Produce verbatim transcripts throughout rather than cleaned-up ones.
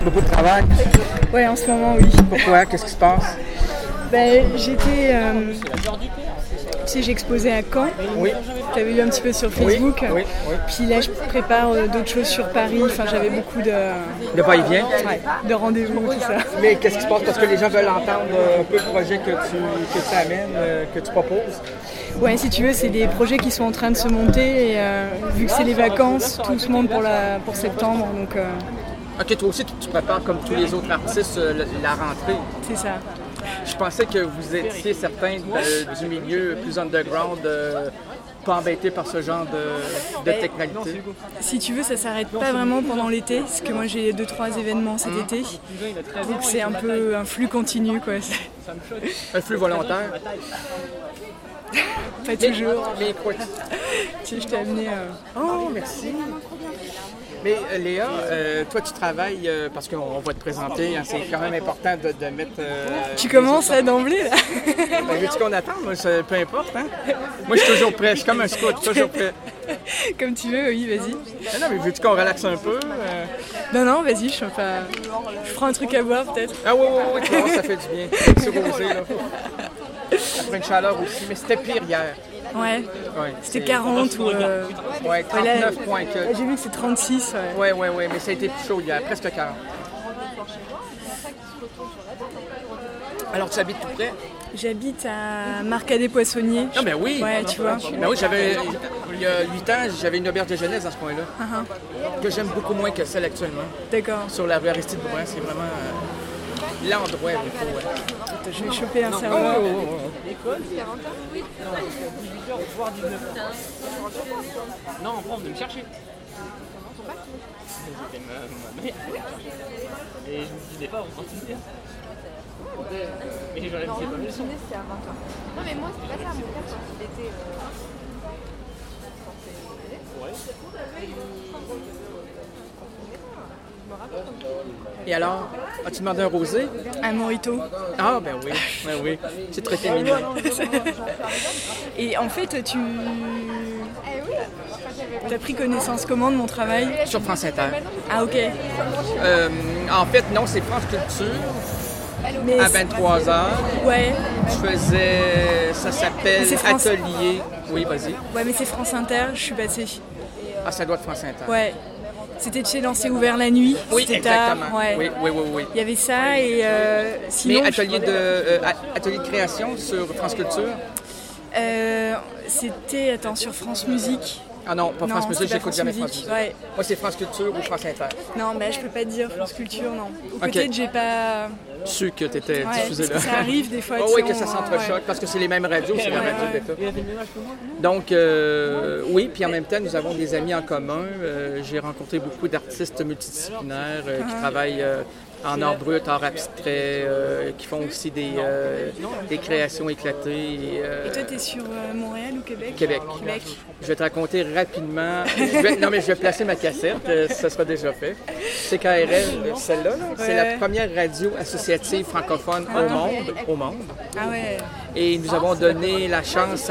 Beaucoup de travail? Ouais, en ce moment, oui. Pourquoi? Qu'est-ce qui se passe? Ben, j'étais... Euh, tu sais, j'exposais à Caen. Oui. Tu avais vu un petit peu sur Facebook. Oui, oui, oui. Puis là, je prépare euh, d'autres choses sur Paris. Enfin, j'avais beaucoup de... De va-et-vient? Ouais, de rendez-vous, tout ça. Mais qu'est-ce qui se passe? Parce que les gens veulent entendre un peu le projet que tu, que tu amènes, euh, que tu proposes. Ouais, si tu veux, c'est des projets qui sont en train de se monter. Et euh, vu que c'est les vacances, tout se monte pour, la, pour septembre. Donc, euh... Ok, toi aussi, tu, tu prépares comme tous les autres artistes euh, la rentrée. C'est ça. Je pensais que vous étiez certains de, du milieu plus underground, euh, pas embêtés par ce genre de, de technicalité. Si tu veux, ça s'arrête pas vraiment pendant l'été, parce que moi j'ai deux trois événements cet mmh. été, donc c'est un peu un flux continu, quoi. Un flux volontaire? Pas toujours. Mais quoi? Tu sais, je t'ai amené... Euh... Oh, merci! Mais euh, Léa, euh, toi tu travailles, euh, parce qu'on va te présenter, hein, c'est quand même important de, de mettre... Euh, tu commences là d'emblée, là? Ben, veux-tu qu'on attende? Moi, ça, peu importe, hein? Moi, je suis toujours prêt, je suis comme un scout, toujours prêt. Comme tu veux, oui, vas-y. Non, non, mais veux-tu qu'on relaxe un peu? Euh... Non, non, vas-y, je, pas... je prends un truc à boire, peut-être. Ah oui, oui, oui, tu vois, ça fait du bien. C'est rosé, là. Après une chaleur aussi, mais c'était pire hier. Ouais, ouais c'était quarante ou... Euh... Ouais, trente-neuf points que... J'ai vu que c'est trente-six, ouais. Ouais, ouais, ouais, mais ça a été plus chaud hier, presque quarante. Alors, tu habites tout près? J'habite à Marcadet-Poissonnier. Ah, ben oui! Ouais, tu vois. Ben oui, j'avais... Il y a huit ans, j'avais une auberge de jeunesse dans ce coin-là. Uh-huh. Que j'aime beaucoup moins que celle actuellement. D'accord. Sur la rue Aristide-Bourin, c'est vraiment... Euh, l'endroit où il faut... Ouais. Attends, je vais choper un serveur. Oh, oh, oh. L'école, quarante heures? Oui. Non, dix-huit heures, voire dix-neuf heures. Non, en prof de me chercher. C'était ma, ma mère. Et je me disais pas, on continuait. Mais j'aurais fait pas le son. C'est à vingt heures. Non, mais moi, c'était pas ça. Mon père, quand il était. Euh... Ouais. Et alors, as-tu demandé un rosé? Un mojito. Ah, ben oui, ben oui. C'est très féminin. Et en fait, tu... T'as pris connaissance comment de mon travail? Sur France Inter. Ah, ok. Euh, en fait, non, c'est France Culture. Mais à vingt-trois heures. Ouais. Je faisais... Ça s'appelle France... Atelier. Oui, vas-y. Ouais, mais c'est France Inter, je suis passée. Ah, ça doit être France Inter. Ouais. C'était, tu sais, dans C'est ouvert la nuit. Oui, exactement. Tard, ouais. Oui, oui, oui, oui. Il y avait ça et euh, sinon... Mais atelier, je... de, euh, atelier de création sur France Culture? Euh, c'était, attends, sur France Musique. Ah non, pas non, France Musique, j'écoute France jamais Musique. France Musique. Ouais. Moi, c'est France Culture ou France Inter. Non, mais je peux pas te dire France Culture, non. Ou okay. peut-être j'ai pas... Su que tu étais ouais, diffusé là. Ça arrive des fois. Oh oui, que ça s'entrechoque, ouais. Parce que c'est les mêmes radios, c'est la radio d'État. Donc, euh, oui, puis en même temps, nous avons des amis en commun. Euh, j'ai rencontré beaucoup d'artistes multidisciplinaires euh, qui uh-huh. travaillent euh, en art brut, art abstrait, euh, qui font aussi des, euh, des créations éclatées. Et, euh, et toi, tu es sur euh, Montréal ou Québec? Québec. Québec. Je vais te raconter rapidement. Je vais, non, mais je vais placer ma cassette, euh, ça sera déjà fait. C K R L, celle-là, là, ouais. C'est la première radio associative francophone ah, au monde. Au monde. Ah ouais. Et nous avons donné la chance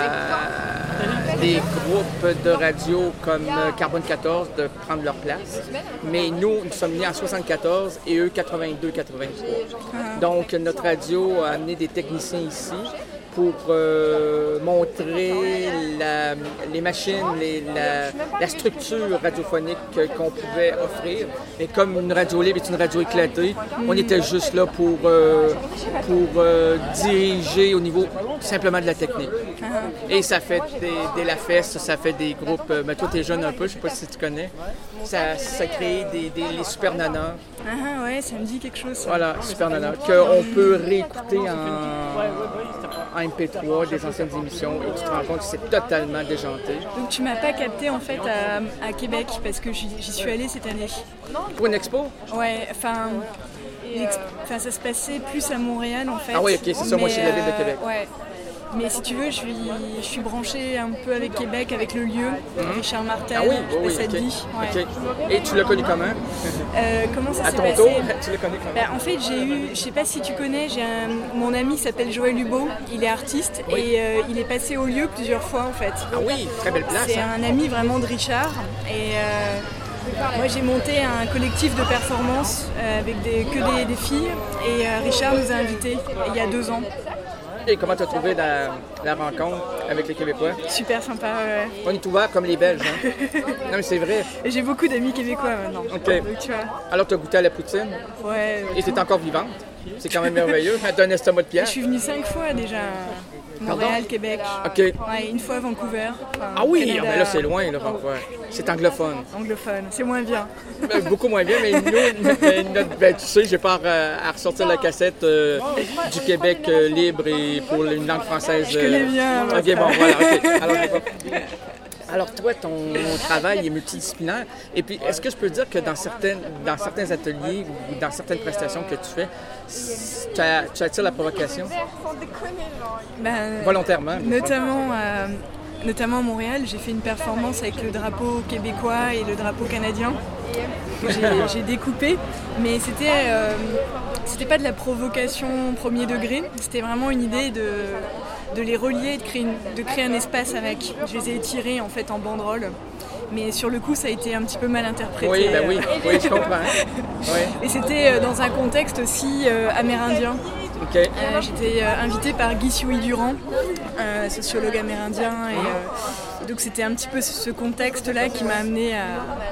à des groupes de radio comme Carbone quatorze de prendre leur place. Mais nous, nous sommes nés en soixante-quatorze et eux quatre-vingt-deux quatre-vingt-trois. Ah. Donc, notre radio a amené des techniciens ici pour euh, montrer la, les machines, les, la, la structure radiophonique qu'on pouvait offrir. Et comme une radio libre est une radio éclatée, mm. on était juste là pour, euh, pour euh, diriger au niveau simplement de la technique. Uh-huh. Et ça fait des, des La Feste, ça fait des groupes, euh, ben toi t'es jeune un peu, je sais pas si tu connais, ça, ça crée des, des, les Super Nanas. Uh-huh, ouais, ça me dit quelque chose. Ça. Voilà, Super Nanas, qu'on peut réécouter en... en M P trois des anciennes émissions et tu te rends compte que c'est totalement déjanté. Donc tu m'as pas capté en fait à, à Québec parce que j'y, j'y suis allée cette année. Pour une expo? Ouais, enfin ça se passait plus à Montréal en fait. Ah oui, ok, c'est ça, mais, moi je suis de la ville de Québec. Euh, ouais. Mais si tu veux, je suis, je suis branchée un peu avec Québec, avec le lieu, mm-hmm. Richard Martel, ah oui, je sais oui, pas si ça te okay. dit. Ouais. Okay. Et tu l'as connu comment? euh, Comment ça à s'est ton passé? tour, tu l'as connu comment? Ben, en fait, j'ai eu, je sais pas si tu connais, j'ai un, mon ami s'appelle Joël Hubeau, il est artiste oui. et euh, il est passé au lieu plusieurs fois en fait. Ah oui, très belle place. C'est hein? un ami vraiment de Richard et... Euh, Moi j'ai monté un collectif de performance euh, avec des, que des, des filles et euh, Richard nous a invités il y a deux ans. Et comment tu as trouvé la, la rencontre avec les Québécois? Super sympa. Ouais. On est ouvert comme les Belges. Hein? Non mais c'est vrai. Et j'ai beaucoup d'amis québécois maintenant. OK. Donc, tu vois. Alors tu as goûté à la poutine? Ouais. Et tu es encore vivante? C'est quand même merveilleux. Tu as un estomac de pierre. Je suis venue cinq fois déjà. Montréal, Québec. OK. Ouais, une fois Vancouver. Enfin, Ah oui, Canada. ah, ben là c'est loin, là, Vancouver. C'est anglophone. Anglophone, c'est moins bien. Ben, beaucoup moins bien, mais nous, mais notre, ben, tu sais, j'ai pas euh, à ressortir la cassette euh, du Québec euh, libre et pour une langue française. Je connais bien. Euh... OK, bon, voilà. OK. Alors, Alors, toi, ton travail est multidisciplinaire. Et puis, est-ce que je peux dire que dans, certaines, dans certains ateliers ou dans certaines prestations que tu fais, tu, as, tu attires la provocation? Ben, Volontairement. Notamment, euh, notamment à Montréal, j'ai fait une performance avec le drapeau québécois et le drapeau canadien. J'ai, j'ai découpé, mais c'était, euh, c'était pas de la provocation premier degré, c'était vraiment une idée de, de les relier, de créer, une, de créer un espace avec. Je les ai étirés en fait en banderole, mais sur le coup ça a été un petit peu mal interprété. Oui, ben oui, oui, je comprends. Oui. Et c'était dans un contexte aussi euh, amérindien. Okay. Euh, j'étais euh, invitée par Guy Sioui-Durand, euh, sociologue amérindien, et euh, donc c'était un petit peu ce contexte-là qui m'a amenée à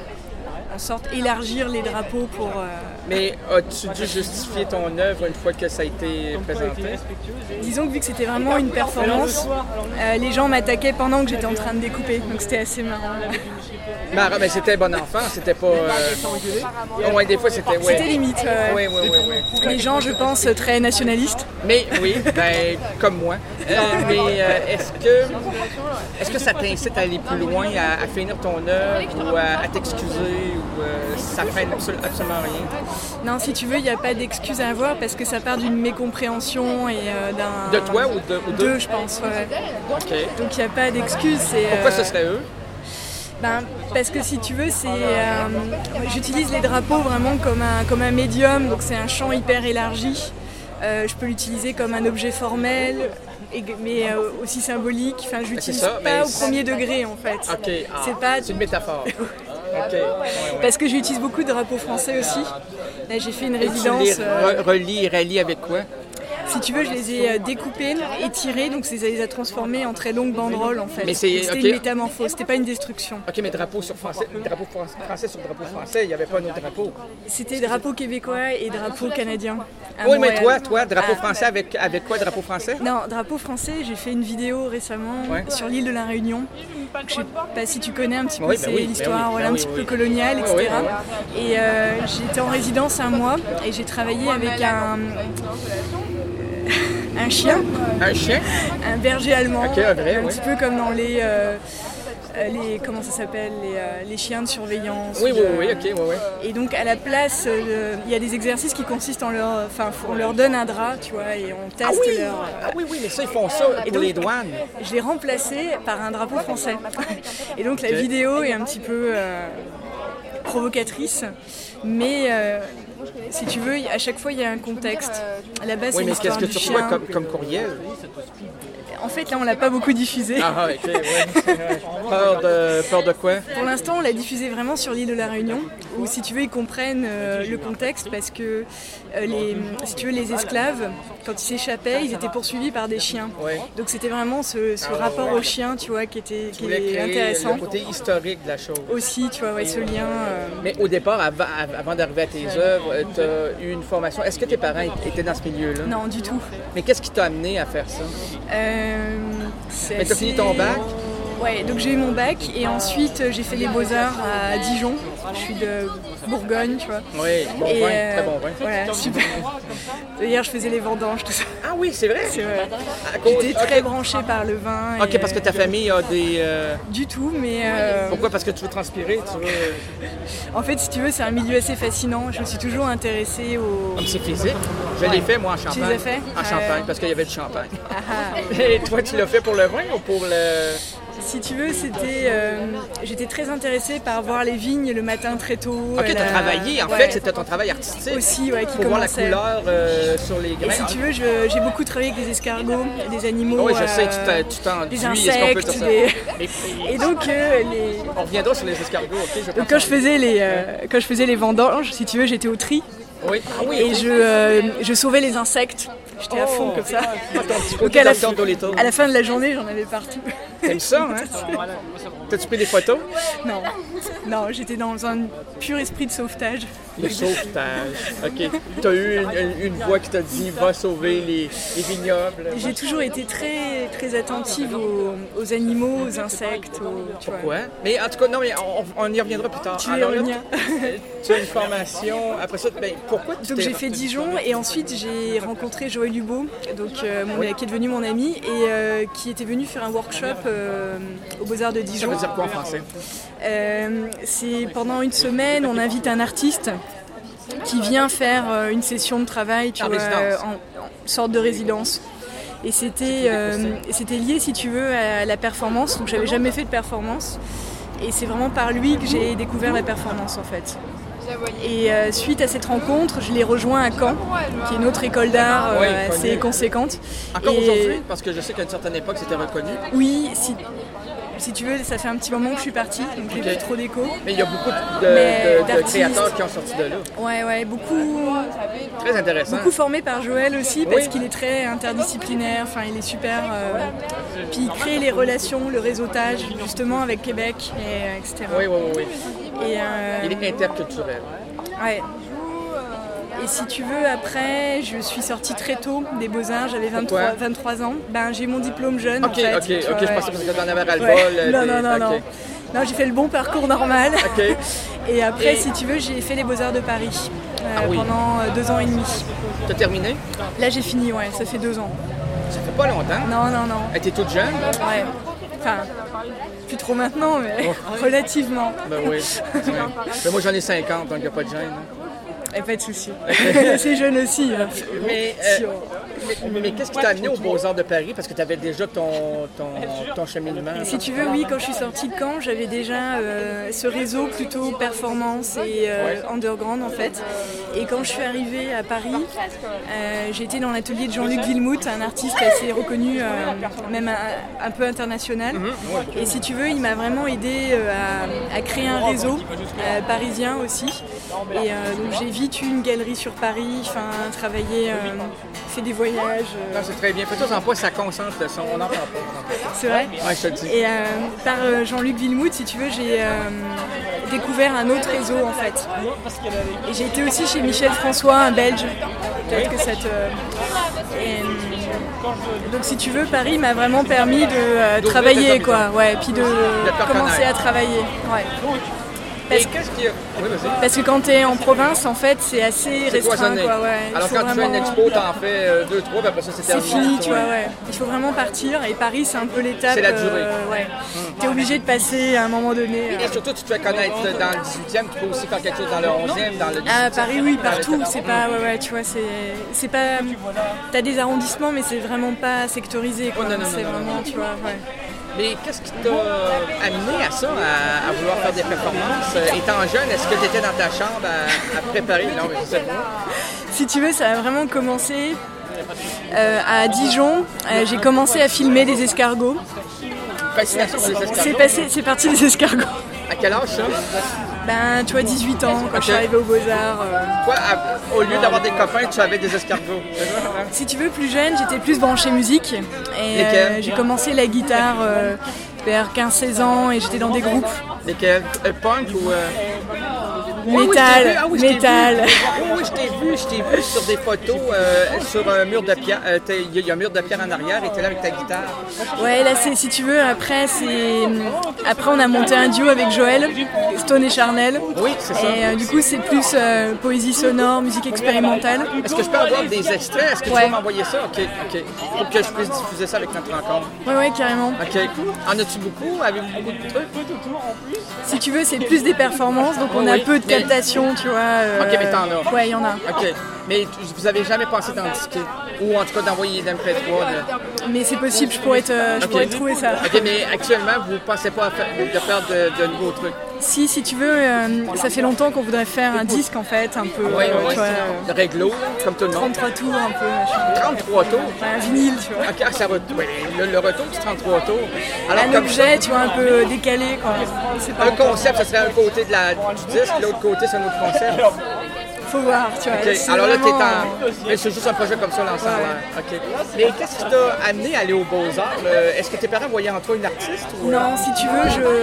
en sorte élargir les drapeaux pour... Euh... Mais as-tu dû justifier ton œuvre une fois que ça a été présenté? Disons que vu que c'était vraiment une performance, euh, les gens m'attaquaient pendant que j'étais en train de découper, donc c'était assez marrant. Mais, mais c'était bon enfant, c'était pas... Euh... Ouais, des fois c'était... Ouais. C'était limite. Euh... Oui, oui, oui, oui. Les gens, je pense, très nationalistes. Mais oui, ben, comme moi. Euh, mais euh, est-ce que est-ce que ça t'incite à aller plus loin, à, à finir ton œuvre ou à, à t'excuser ou euh, ça freine absolu- absolument rien? Non, si tu veux, il n'y a pas d'excuse à avoir parce que ça part d'une mécompréhension et euh, d'un... De toi ou de... Ou Deux, je pense, ouais. OK. Donc il n'y a pas d'excuse. C'est, Pourquoi euh... ce serait eux? Ben, parce que si tu veux, c'est, euh, j'utilise les drapeaux vraiment comme un, comme un médium, donc c'est un champ hyper élargi. Euh, je peux l'utiliser comme un objet formel, et, mais euh, aussi symbolique. Enfin, je l'utilise ça, pas au c'est... premier degré en fait. OK. Ah, c'est, pas... c'est une métaphore. OK. Ouais, ouais. Parce que j'utilise beaucoup de drapeaux français aussi. Là, j'ai fait une Et résidence. tu les euh... re- relis et rallies avec quoi? Si tu veux, je les ai découpés, étirés, donc ça les a transformés en très longues banderoles en fait. Mais c'est, c'était okay. une métamorphose, c'était pas une destruction. OK, mais drapeau sur français, drapeau français sur drapeau français, il n'y avait pas un autre drapeau. C'était drapeau québécois et drapeau canadien. Oui, Montréal. mais toi, toi, drapeau ah. français avec, avec quoi, drapeau français? Non, drapeau français, j'ai fait une vidéo récemment ouais. sur l'île de la Réunion. Je sais pas si tu connais un petit peu, oui, c'est ben oui, l'histoire ben oui, voilà, ben un oui, petit oui. peu coloniale, et cetera. Oui, oui, oui. Et euh, j'étais en résidence un mois et j'ai travaillé avec un... Un chien. Un chien? Un berger allemand. Okay, un vrai, un oui. petit peu comme dans les, euh, les comment ça s'appelle, les, euh, les chiens de surveillance. Oui, oui, de... oui, ok, oui, oui. Et donc à la place, il euh, y a des exercices qui consistent en leur, enfin, on leur donne un drap, tu vois, et on teste ah oui, leur. Ah oui, oui, mais ça ils font ça et pour donc, les douanes. Je l'ai remplacé par un drapeau français. Et donc la okay. vidéo est un petit peu euh, provocatrice, mais euh, si tu veux, à chaque fois il y a un contexte. À la base, oui, c'est mais qu'est-ce que tu reçois comme, comme courriel? En fait, là, on l'a pas beaucoup diffusé. Ah, ok, ouais. peur, de, peur de quoi? Pour l'instant, on l'a diffusé vraiment sur l'île de la Réunion, où, si tu veux, ils comprennent euh, le contexte, parce que, euh, les, si tu veux, les esclaves, quand ils s'échappaient, ils étaient poursuivis par des chiens. Ouais. Donc, c'était vraiment ce, ce ah, rapport ouais. au chien, tu vois, qui était qui est intéressant. Le côté historique de la chose. Aussi, tu vois, ouais, ce lien. Euh... Mais au départ, avant, avant d'arriver à tes œuvres, tu as eu une formation. Est-ce que tes parents étaient dans ce milieu-là? Non, du tout. Mais qu'est-ce qui t'a amené à faire ça? Euh, c'est Mais tu as fini ton bac? Ouais, donc j'ai eu mon bac et ensuite j'ai fait les Beaux-Arts à Dijon. Je suis de Bourgogne, tu vois. Oui, bon et vin, euh, très bon vin. Voilà, super. D'ailleurs, je faisais les vendanges, tout ça. Ah oui, c'est vrai? C'est vrai. J'étais très okay. branchée par le vin. Ok, et, parce que ta famille a des... Euh... Du tout, mais... Euh... Pourquoi? Parce que tu veux transpirer, tu veux... En fait, si tu veux, c'est un milieu assez fascinant. Je me suis toujours intéressée au... Comme c'est physique. Je l'ai fait, moi, en Champagne. Tu les as fait? En Champagne, euh... parce qu'il y avait du champagne. Ah. Et toi, tu l'as fait pour le vin ou pour le... Si tu veux, c'était, euh, j'étais très intéressée par voir les vignes le matin très tôt. Ok, la... t'as travaillé, en ouais. fait, c'était ton travail artistique. Aussi, ouais, qui pour voir la commençait. couleur euh, sur les grains. Et si tu veux, je- j'ai beaucoup travaillé avec des escargots, des animaux. Ah oui, je sais, tu euh, t'en- tu t'en des enduis, est-ce qu'on peut dire insectes, ça? des- Mais- Et donc, euh, les... On reviendra sur les escargots, ok? Je donc pense quand je faisais les, euh, quand je faisais les vendanges, si tu veux, j'étais au tri. Oui. Ah oui, Et je, euh, je sauvais les insectes. J'étais à fond comme ça. ton petit Donc côté à la, Docteur Dolittle. à la fin de la journée, j'en avais partout. T'aimes ça, hein? T'as-tu pris des photos? Non, non, j'étais dans un pur esprit de sauvetage. Le sauvetage. OK. T'as eu une, une- une voix qui t'a dit « Va sauver les, les vignobles ». J'ai toujours été très, très attentive aux, aux animaux, aux insectes. Aux, tu vois. Pourquoi? Mais en tout cas, non, mais on, on y reviendra plus tard. Tu y Alors là, reviens. tu as une formation. Après ça, ben, pourquoi tu Donc t'es- j'ai fait Dijon et ensuite j'ai rencontré Joël Hubault, donc, euh, mon- qui est devenu mon ami et euh, qui était venu faire un workshop euh, aux Beaux-Arts de Ça Dijon. veut dire quoi en français? Euh, c'est pendant une semaine, on invite un artiste qui vient faire euh, une session de travail, tu En vois, résidence. euh, en, en sorte de résidence. Et c'était euh, et c'était lié, si tu veux, à la performance. Donc j'avais jamais fait de performance. Et c'est vraiment par lui que j'ai découvert la performance en fait. Et euh, suite à cette rencontre, je l'ai rejoint à Caen, qui est une autre école d'art euh, Oui, assez connue. conséquente. Encore Et- aujourd'hui? Parce que je sais qu'à une certaine époque, c'était reconnu. Oui, si, si tu veux, ça fait un petit moment que je suis partie, donc j'ai Ok. plus trop d'écho. Mais il y a beaucoup de, Mais de- de d'artistes. créateurs qui ont sorti de là. Ouais, ouais, beaucoup, Très intéressant. beaucoup formé par Joël aussi, parce Oui. qu'il est très interdisciplinaire, enfin il est super. euh, puis il crée les relations, le réseautage, justement avec Québec, et, et cetera. Oui, oui, oui. oui. Et, euh, Il est interculturel. ouais. Et si tu veux, après, je suis sortie très tôt des Beaux-Arts, j'avais vingt-trois, Pourquoi? vingt-trois ans. Ben, j'ai eu mon diplôme jeune. Ok, en fait, ok, tu ok, vois, je ouais. pensais que t'en avais ras le Ouais. bol. Non, non, non, non. Non, j'ai fait le bon parcours normal. Ok. Et après, Et- si tu veux, j'ai fait les Beaux-Arts de Paris euh, Ah oui. pendant euh, deux ans et demi. T'as terminé? Là, j'ai fini, ouais, ça fait deux ans. Ça fait pas longtemps. Non, non, non. Elle était toute jeune? Ouais. Enfin, plus trop maintenant, mais relativement. Ben oui. Ouais. Ben moi, j'en ai cinquante, donc il n'y a pas de gêne. hein. Et pas de souci. C'est jeune aussi. hein. Mais, euh, mais, mais qu'est-ce qui t'a amené aux Beaux-Arts de Paris? Parce que tu avais déjà ton, ton, ton cheminement. Si tu veux, oui, quand je suis sortie de Caen, j'avais déjà euh, ce réseau plutôt performance et euh, underground en fait. Et quand je suis arrivée à Paris, euh, j'ai été dans l'atelier de Jean-Luc Villemout, un artiste assez reconnu, euh, même un, un peu international. Et si tu veux, il m'a vraiment aidé euh, à, à créer un réseau euh, parisien aussi. Et euh, donc j'ai vite eu une galerie sur Paris, enfin travaillé, euh, fait des voyages. euh, Non, c'est très bien. Fais-toi en pas, ça concentre le son. On n'en parle pas. c'est vrai. Ouais, je te le dis. Et euh, par euh, Jean-Luc Villemout, si tu veux, j'ai euh, découvert un autre réseau en fait. Et j'ai été aussi chez Michel François, un Belge. Peut-être que ça te. Et, euh, donc si tu veux, Paris m'a vraiment permis de euh, D'ouvrir travailler tes quoi. horizons. Ouais, puis de te commencer reconnaître. à travailler. Ouais. Et Parce, qu'est-ce qui a... Oui, vas-y. parce que quand tu es en province, en fait, c'est assez C'est restreint cloisonné. quoi. Ouais. Il Alors faut quand tu fais une vraiment- expo, t'en fais euh, deux, trois, puis après ça, c'est c'est terminé. fini, tu vois, ouais. Il faut vraiment partir et Paris, c'est un peu l'étape. C'est la durée. euh, ouais. T'es obligé de passer à un moment donné. Et euh, surtout, tu te fais connaître dans le dix-huitième, tu peux aussi faire quelque chose dans le onzième, dans le dix-huitième. Ah, Paris, oui, dans le partout. sept- C'est pas, ouais, ouais, tu vois, c'est, c'est pas. T'as des arrondissements, mais c'est vraiment pas sectorisé, quoi. Oh, non, non, c'est non, non, vraiment, tu vois, ouais. Mais qu'est-ce qui t'a amené à ça, à, à vouloir faire des performances? Euh, Étant jeune, est-ce que tu étais dans ta chambre à, à préparer? Non, mais c'est bon. Si tu veux, ça a vraiment commencé euh, à Dijon. Euh, j'ai commencé à filmer des escargots. Fascination pour les escargots. C'est passé, c'est parti des escargots. À quel âge, ça? Ben, tu vois, dix-huit ans, quand je suis Ok. arrivée aux Beaux-Arts. euh, Quoi, à- au lieu d'avoir des copains, tu avais des escargots. C'est ça, hein? Si tu veux, plus jeune, j'étais plus branchée musique. Et Lesquels? euh, j'ai commencé la guitare euh, vers quinze seize ans et j'étais dans des groupes. Lesquels? Euh, punk ou... Euh... Métal, Oui, oui, je t'ai vu. Ah oui, je t'ai métal. vu. Oui, oui, je t'ai vu, je t'ai vu sur des photos euh, sur un mur de pierre. Euh, t'es- Il y a un mur de pierre en arrière et t'es là avec ta guitare. Ouais, là, c'est, si tu veux, après, c'est... après, on a monté un duo avec Joël, Stone et Charnel. Oui, c'est ça. Et euh, du coup, c'est plus euh, poésie sonore, musique expérimentale. Est-ce que je peux avoir des extraits? Est-ce que tu Ouais. vas m'envoyer ça? OK, OK. Pour que je puisse diffuser ça avec notre rencontre. Ouais, ouais, carrément. OK. En as-tu beaucoup? Avez-vous beaucoup de trucs? Si tu veux, c'est plus des performances, donc on a Oui, peu de mais- captation, tu vois. euh, Ok, mais t'en as. Ouais, il y en a. OK. Mais tu- vous avez jamais pensé d'en disquer? Ou en tout cas d'envoyer des M P trois. De... Mais c'est possible, je pourrais, te, je Ok. pourrais te trouver ça. Ok, mais actuellement, vous ne pensez pas à faire, de faire de, de nouveaux trucs? Si, si tu veux, euh, ça fait longtemps qu'on voudrait faire un disque en fait, un peu, Oui, euh, oui, tu vois, oui. De réglo, comme tout le monde. trente-trois tours un peu, machin. trente-trois tours? Ouais, un vinyle, tu vois. Ok, ah, ça va. Oui, le, le retour, c'est trente-trois tours. Alors, Un comme objet, tu vois, un peu décalé, quoi. C'est pas un encore- concept, ça serait un côté de la, du disque, l'autre côté, c'est un autre concept. Faut voir, tu vois. Ok, c'est alors là, vraiment- t'es en. Mais c'est juste un projet comme ça, l'ensemble. Ouais. Ok. Mais qu'est-ce qui t'a amené à aller aux Beaux-Arts? Euh, Est-ce que tes parents voyaient en toi une artiste? Ou... Non, si tu veux, je...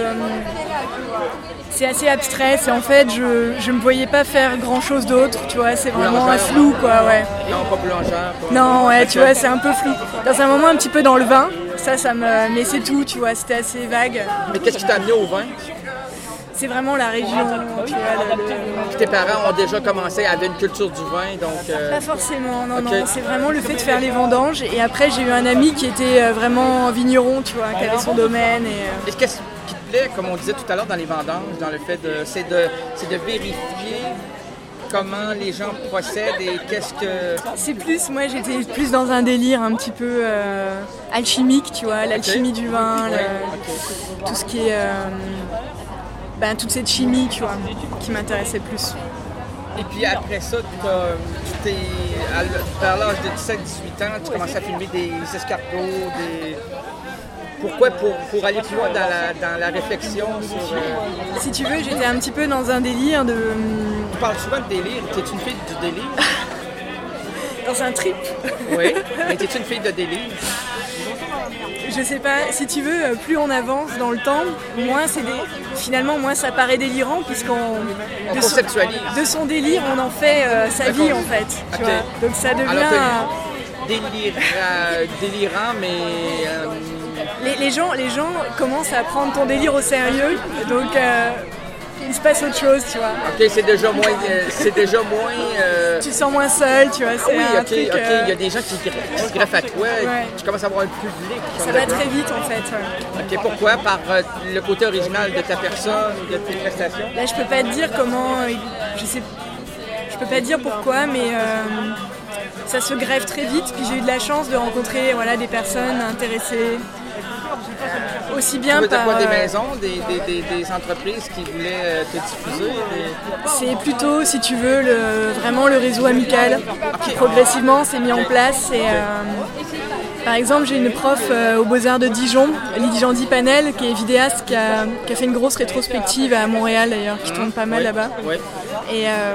c'est assez abstrait. C'est en fait, je je me voyais pas faire grand chose d'autre, tu vois. C'est vraiment un Boulangère. flou, quoi, ouais. Non, pas boulangère. Pas... Non, ouais, tu Ok. vois, c'est un peu flou. Dans un moment, un petit peu dans le vin, ça, ça me. Mais c'est tout, tu vois, c'était assez vague. Mais qu'est-ce qui t'a amené au vin? C'est vraiment la région, tu vois. le- le- Puis tes parents ont déjà commencé à avoir une culture du vin, donc. euh, Pas forcément, non, Ok. non. C'est vraiment le fait de faire les vendanges. Et après, j'ai eu un ami qui était euh, vraiment vigneron, tu vois, qui avait son domaine. Et, euh, Et qu'est-ce qui te plaît, comme on disait tout à l'heure dans les vendanges, dans le fait de. C'est de, c'est de vérifier comment les gens procèdent et qu'est-ce que. C'est plus, moi j'étais plus dans un délire un petit peu euh, alchimique, tu vois, l'alchimie du vin, le- Ouais, ok. tout ce qui est. euh, ben, toute cette chimie, tu vois, qui m'intéressait plus. Et puis après ça, t'as- tu t'es, à l- vers l'âge de dix-sept à dix-huit ans, tu commences à filmer des escargots, des... Pourquoi? Pour, pour aller plus loin dans la, dans la réflexion sur... euh, Si tu veux, j'étais un petit peu dans un délire de. Tu parles souvent de délire. T'es une fille du délire? dans un trip. Oui. Mais t'es une fille de délire? Je sais pas, si tu veux, plus on avance dans le temps, moins c'est des... finalement moins ça paraît délirant puisqu'on On de son, conceptualise. de son délire on en fait euh, sa vie en fait. Tu Ok. vois. Donc ça devient Alors, un- t'es délire, euh, délirant, mais... euh, les, les gens les gens commencent à prendre ton délire au sérieux, donc euh, il se passe autre chose, tu vois. OK, c'est déjà moins... euh, c'est déjà moins... euh, Tu te sens moins seul, tu vois. Ah C'est oui, un OK, truc. OK. euh, Il y a des gens qui, qui se greffent à toi. Ouais. Tu commences à avoir un public. Ça va très vite en fait. ouais. OK, pourquoi? Par euh, le côté original de ta personne, de tes prestations? Là, je peux pas te dire comment. euh, Je sais. Je peux pas te dire pourquoi, mais euh, ça se greffe très vite. Puis j'ai eu de la chance de rencontrer voilà, des personnes intéressées. Euh, aussi Tu bien veux dire par. quoi, des euh, maisons, des, des, des, des entreprises qui voulaient euh, te diffuser? des- C'est plutôt, si tu veux, le, vraiment le réseau amical qui progressivement s'est mis en place. Et, euh, par exemple, j'ai une prof euh, aux Beaux-Arts de Dijon, Lydie Jandy Panel, qui est vidéaste, qui a, qui a fait une grosse rétrospective à Montréal d'ailleurs, qui tourne pas mal Oui, là-bas. Oui. Et, euh,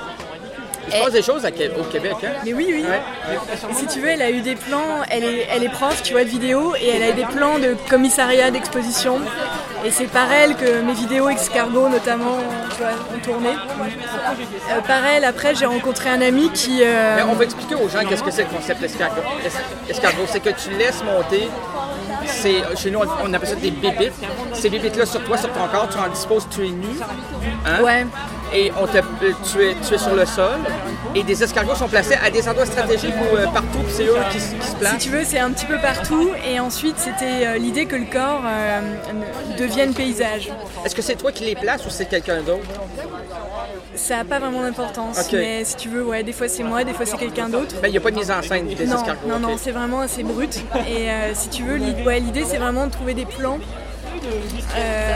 Il se passe des choses à Qué- au Québec, hein? mais oui, oui. Ouais. Si tu veux, elle a eu des plans, elle est, elle est prof, tu vois, de vidéo, et elle a des plans de commissariat, d'exposition. Et c'est par elle que mes vidéos escargots, notamment, tu vois, ont tourné. Euh, par elle, après, j'ai rencontré un ami qui... euh, Mais on va expliquer aux gens qu'est-ce que c'est le concept escargot. Es- Escargot, c'est que tu laisses monter, c'est, chez nous on appelle ça des bébites. Ces bébites-là sur toi, sur ton corps, tu en disposes, tu es nu. Hein? Ouais. Et on te, tu, es, tu es sur le sol. Et des escargots sont placés à des endroits stratégiques ou euh, partout, puis c'est eux qui, s- qui se Si placent. tu veux, c'est un petit peu partout. Et ensuite, c'était euh, l'idée que le corps euh, devienne paysage. Est-ce que c'est toi qui les places ou c'est quelqu'un d'autre? Ça n'a pas vraiment d'importance. Ok. Mais si tu veux, ouais, des fois c'est moi, des fois c'est quelqu'un d'autre. Ben, il n'y a pas de mise en scène des Non, escargots. non, ok. non, c'est vraiment assez brut. Et euh, si tu veux, l'idée, ouais, l'idée, c'est vraiment de trouver des plans. euh,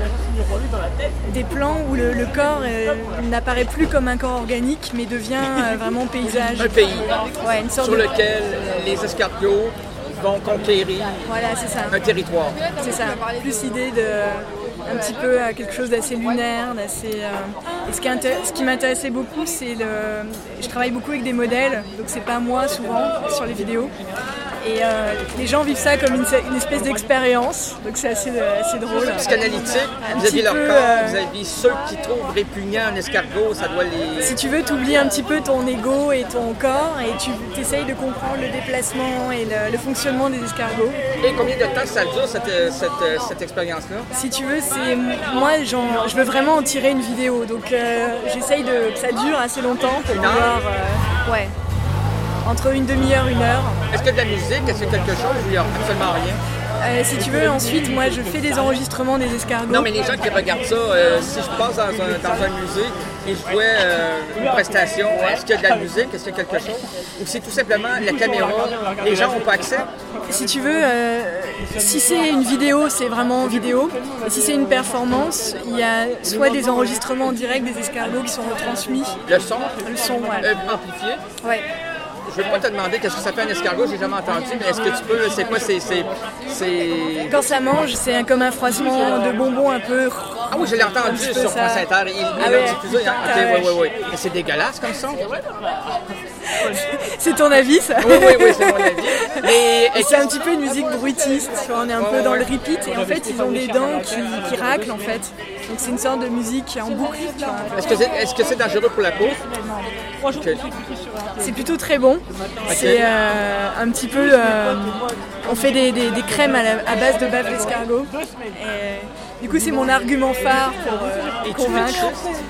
des plans où le, le corps euh, n'apparaît plus comme un corps organique, mais devient euh, vraiment paysage. Un pays Ouais, une sorte sur de... lequel les escargots vont conquérir Voilà, c'est ça. un territoire. C'est ça. Plus l'idée de un petit peu à quelque chose d'assez lunaire, d'assez. euh, Et ce qui, inté- ce qui m'intéressait beaucoup, c'est le. Je travaille beaucoup avec des modèles, donc c'est pas moi souvent sur les vidéos. Et euh, les gens vivent ça comme une, une espèce d'expérience, donc c'est assez, assez drôle. Psychanalytique, Un vis-à-vis petit leur peu, corps, euh, vis-à-vis ceux qui trouvent répugnant un escargot, ça doit les... Si tu veux, tu oublies un petit peu ton ego et ton corps et tu essayes de comprendre le déplacement et le, le fonctionnement des escargots. Et combien de temps ça dure, cette, cette, cette expérience-là? Si tu veux, c'est moi, j'en- je veux vraiment en tirer une vidéo, donc euh, j'essaye de que ça dure assez longtemps pour Une heure? pouvoir, euh, ouais, entre une demi-heure, une heure. Est-ce qu'il y a de la musique? Est-ce qu'il y a quelque chose ou il n'y a absolument rien? Euh, si tu veux, ensuite, moi, je fais des enregistrements des escargots. Non, mais les gens qui regardent ça, euh, si je passe dans un, dans un musée, ils jouaient euh, une prestation, est-ce qu'il y a de la musique, est-ce qu'il y a quelque chose? Ou c'est tout simplement la caméra, les gens n'ont pas accès? Si tu veux, euh, si c'est une vidéo, c'est vraiment vidéo. Et si c'est une performance, il y a soit des enregistrements en direct des escargots qui sont retransmis. Le son? Le son, ouais. Euh, amplifié? Ouais. Je ne veux pas te demander qu'est-ce que ça fait un escargot, j'ai jamais entendu, mais est-ce que tu peux, c'est quoi, c'est... c'est, c'est... Quand ça mange, c'est un, comme un froissement de bonbons un peu... Ah oui, je l'ai entendu sur ça. France Inter, il, Ah il ouais. a diffusé, hein? Ok, oui, oui, oui. Et c'est dégueulasse comme son? C'est ton avis, ça? Oui, oui, oui, c'est mon avis. Mais, et c'est un petit peu une musique bruitiste, tu vois, on est un peu dans le repeat, et en fait, ils ont des dents qui, qui raclent, en fait. Donc c'est une sorte de musique en boucle, tu vois. Est-ce que c'est, est-ce que c'est dangereux pour la peau? Okay. C'est plutôt très bon. Okay. C'est euh, un petit peu... Euh, on fait des, des, des crèmes à, la, à base de bave d'escargot. Et du coup, c'est mon argument phare pour euh, convaincre.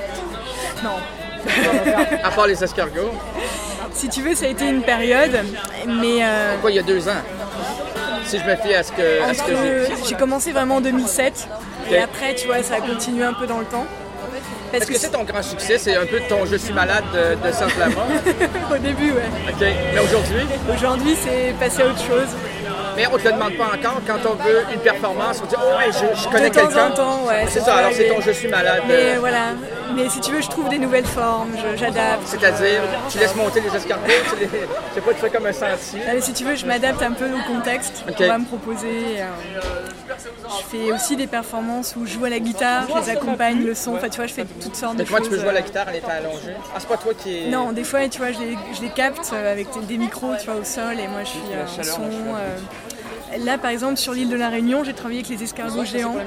Non. À part les escargots? Si tu veux, ça a été une période, mais... Euh, Quoi, il y a deux ans? Si je me fie à ce que, à ce que j'ai... J'ai commencé vraiment en deux mille sept, okay. Et après, tu vois, ça a continué un peu dans le temps. Parce Est-ce que, que c'est ton grand succès? C'est un peu ton « Je suis malade » de, de Serge Lama? Au début, ouais. OK. Mais aujourd'hui? Aujourd'hui, c'est passé à autre chose. Mais on ne te le demande pas encore. Quand on veut une performance, on dit « Oh, ouais, je, je connais quelqu'un. » De temps en temps, ouais. C'est, c'est ça, alors c'est ton « Je suis malade ». Mais voilà. Mais si tu veux, je trouve des nouvelles formes, je, j'adapte. C'est-à-dire, tu laisses monter les escargots, tu les... je sais pas, tu fais comme un sentier. Ah, mais si tu veux, je m'adapte un peu au contexte qu'on okay. va me proposer. Euh, je fais aussi des performances où je joue à la guitare, je les accompagne, le son, enfin tu vois, je fais toutes sortes mais de comment choses. Comment tu peux jouer à la guitare, elle est allongée? Ah, c'est pas toi qui est... Non, des fois, tu vois, je les, je les capte avec des micros, tu vois, au sol, et moi je suis euh, en son. Euh... Là, par exemple, sur l'île de la Réunion, j'ai travaillé avec les escargots géants.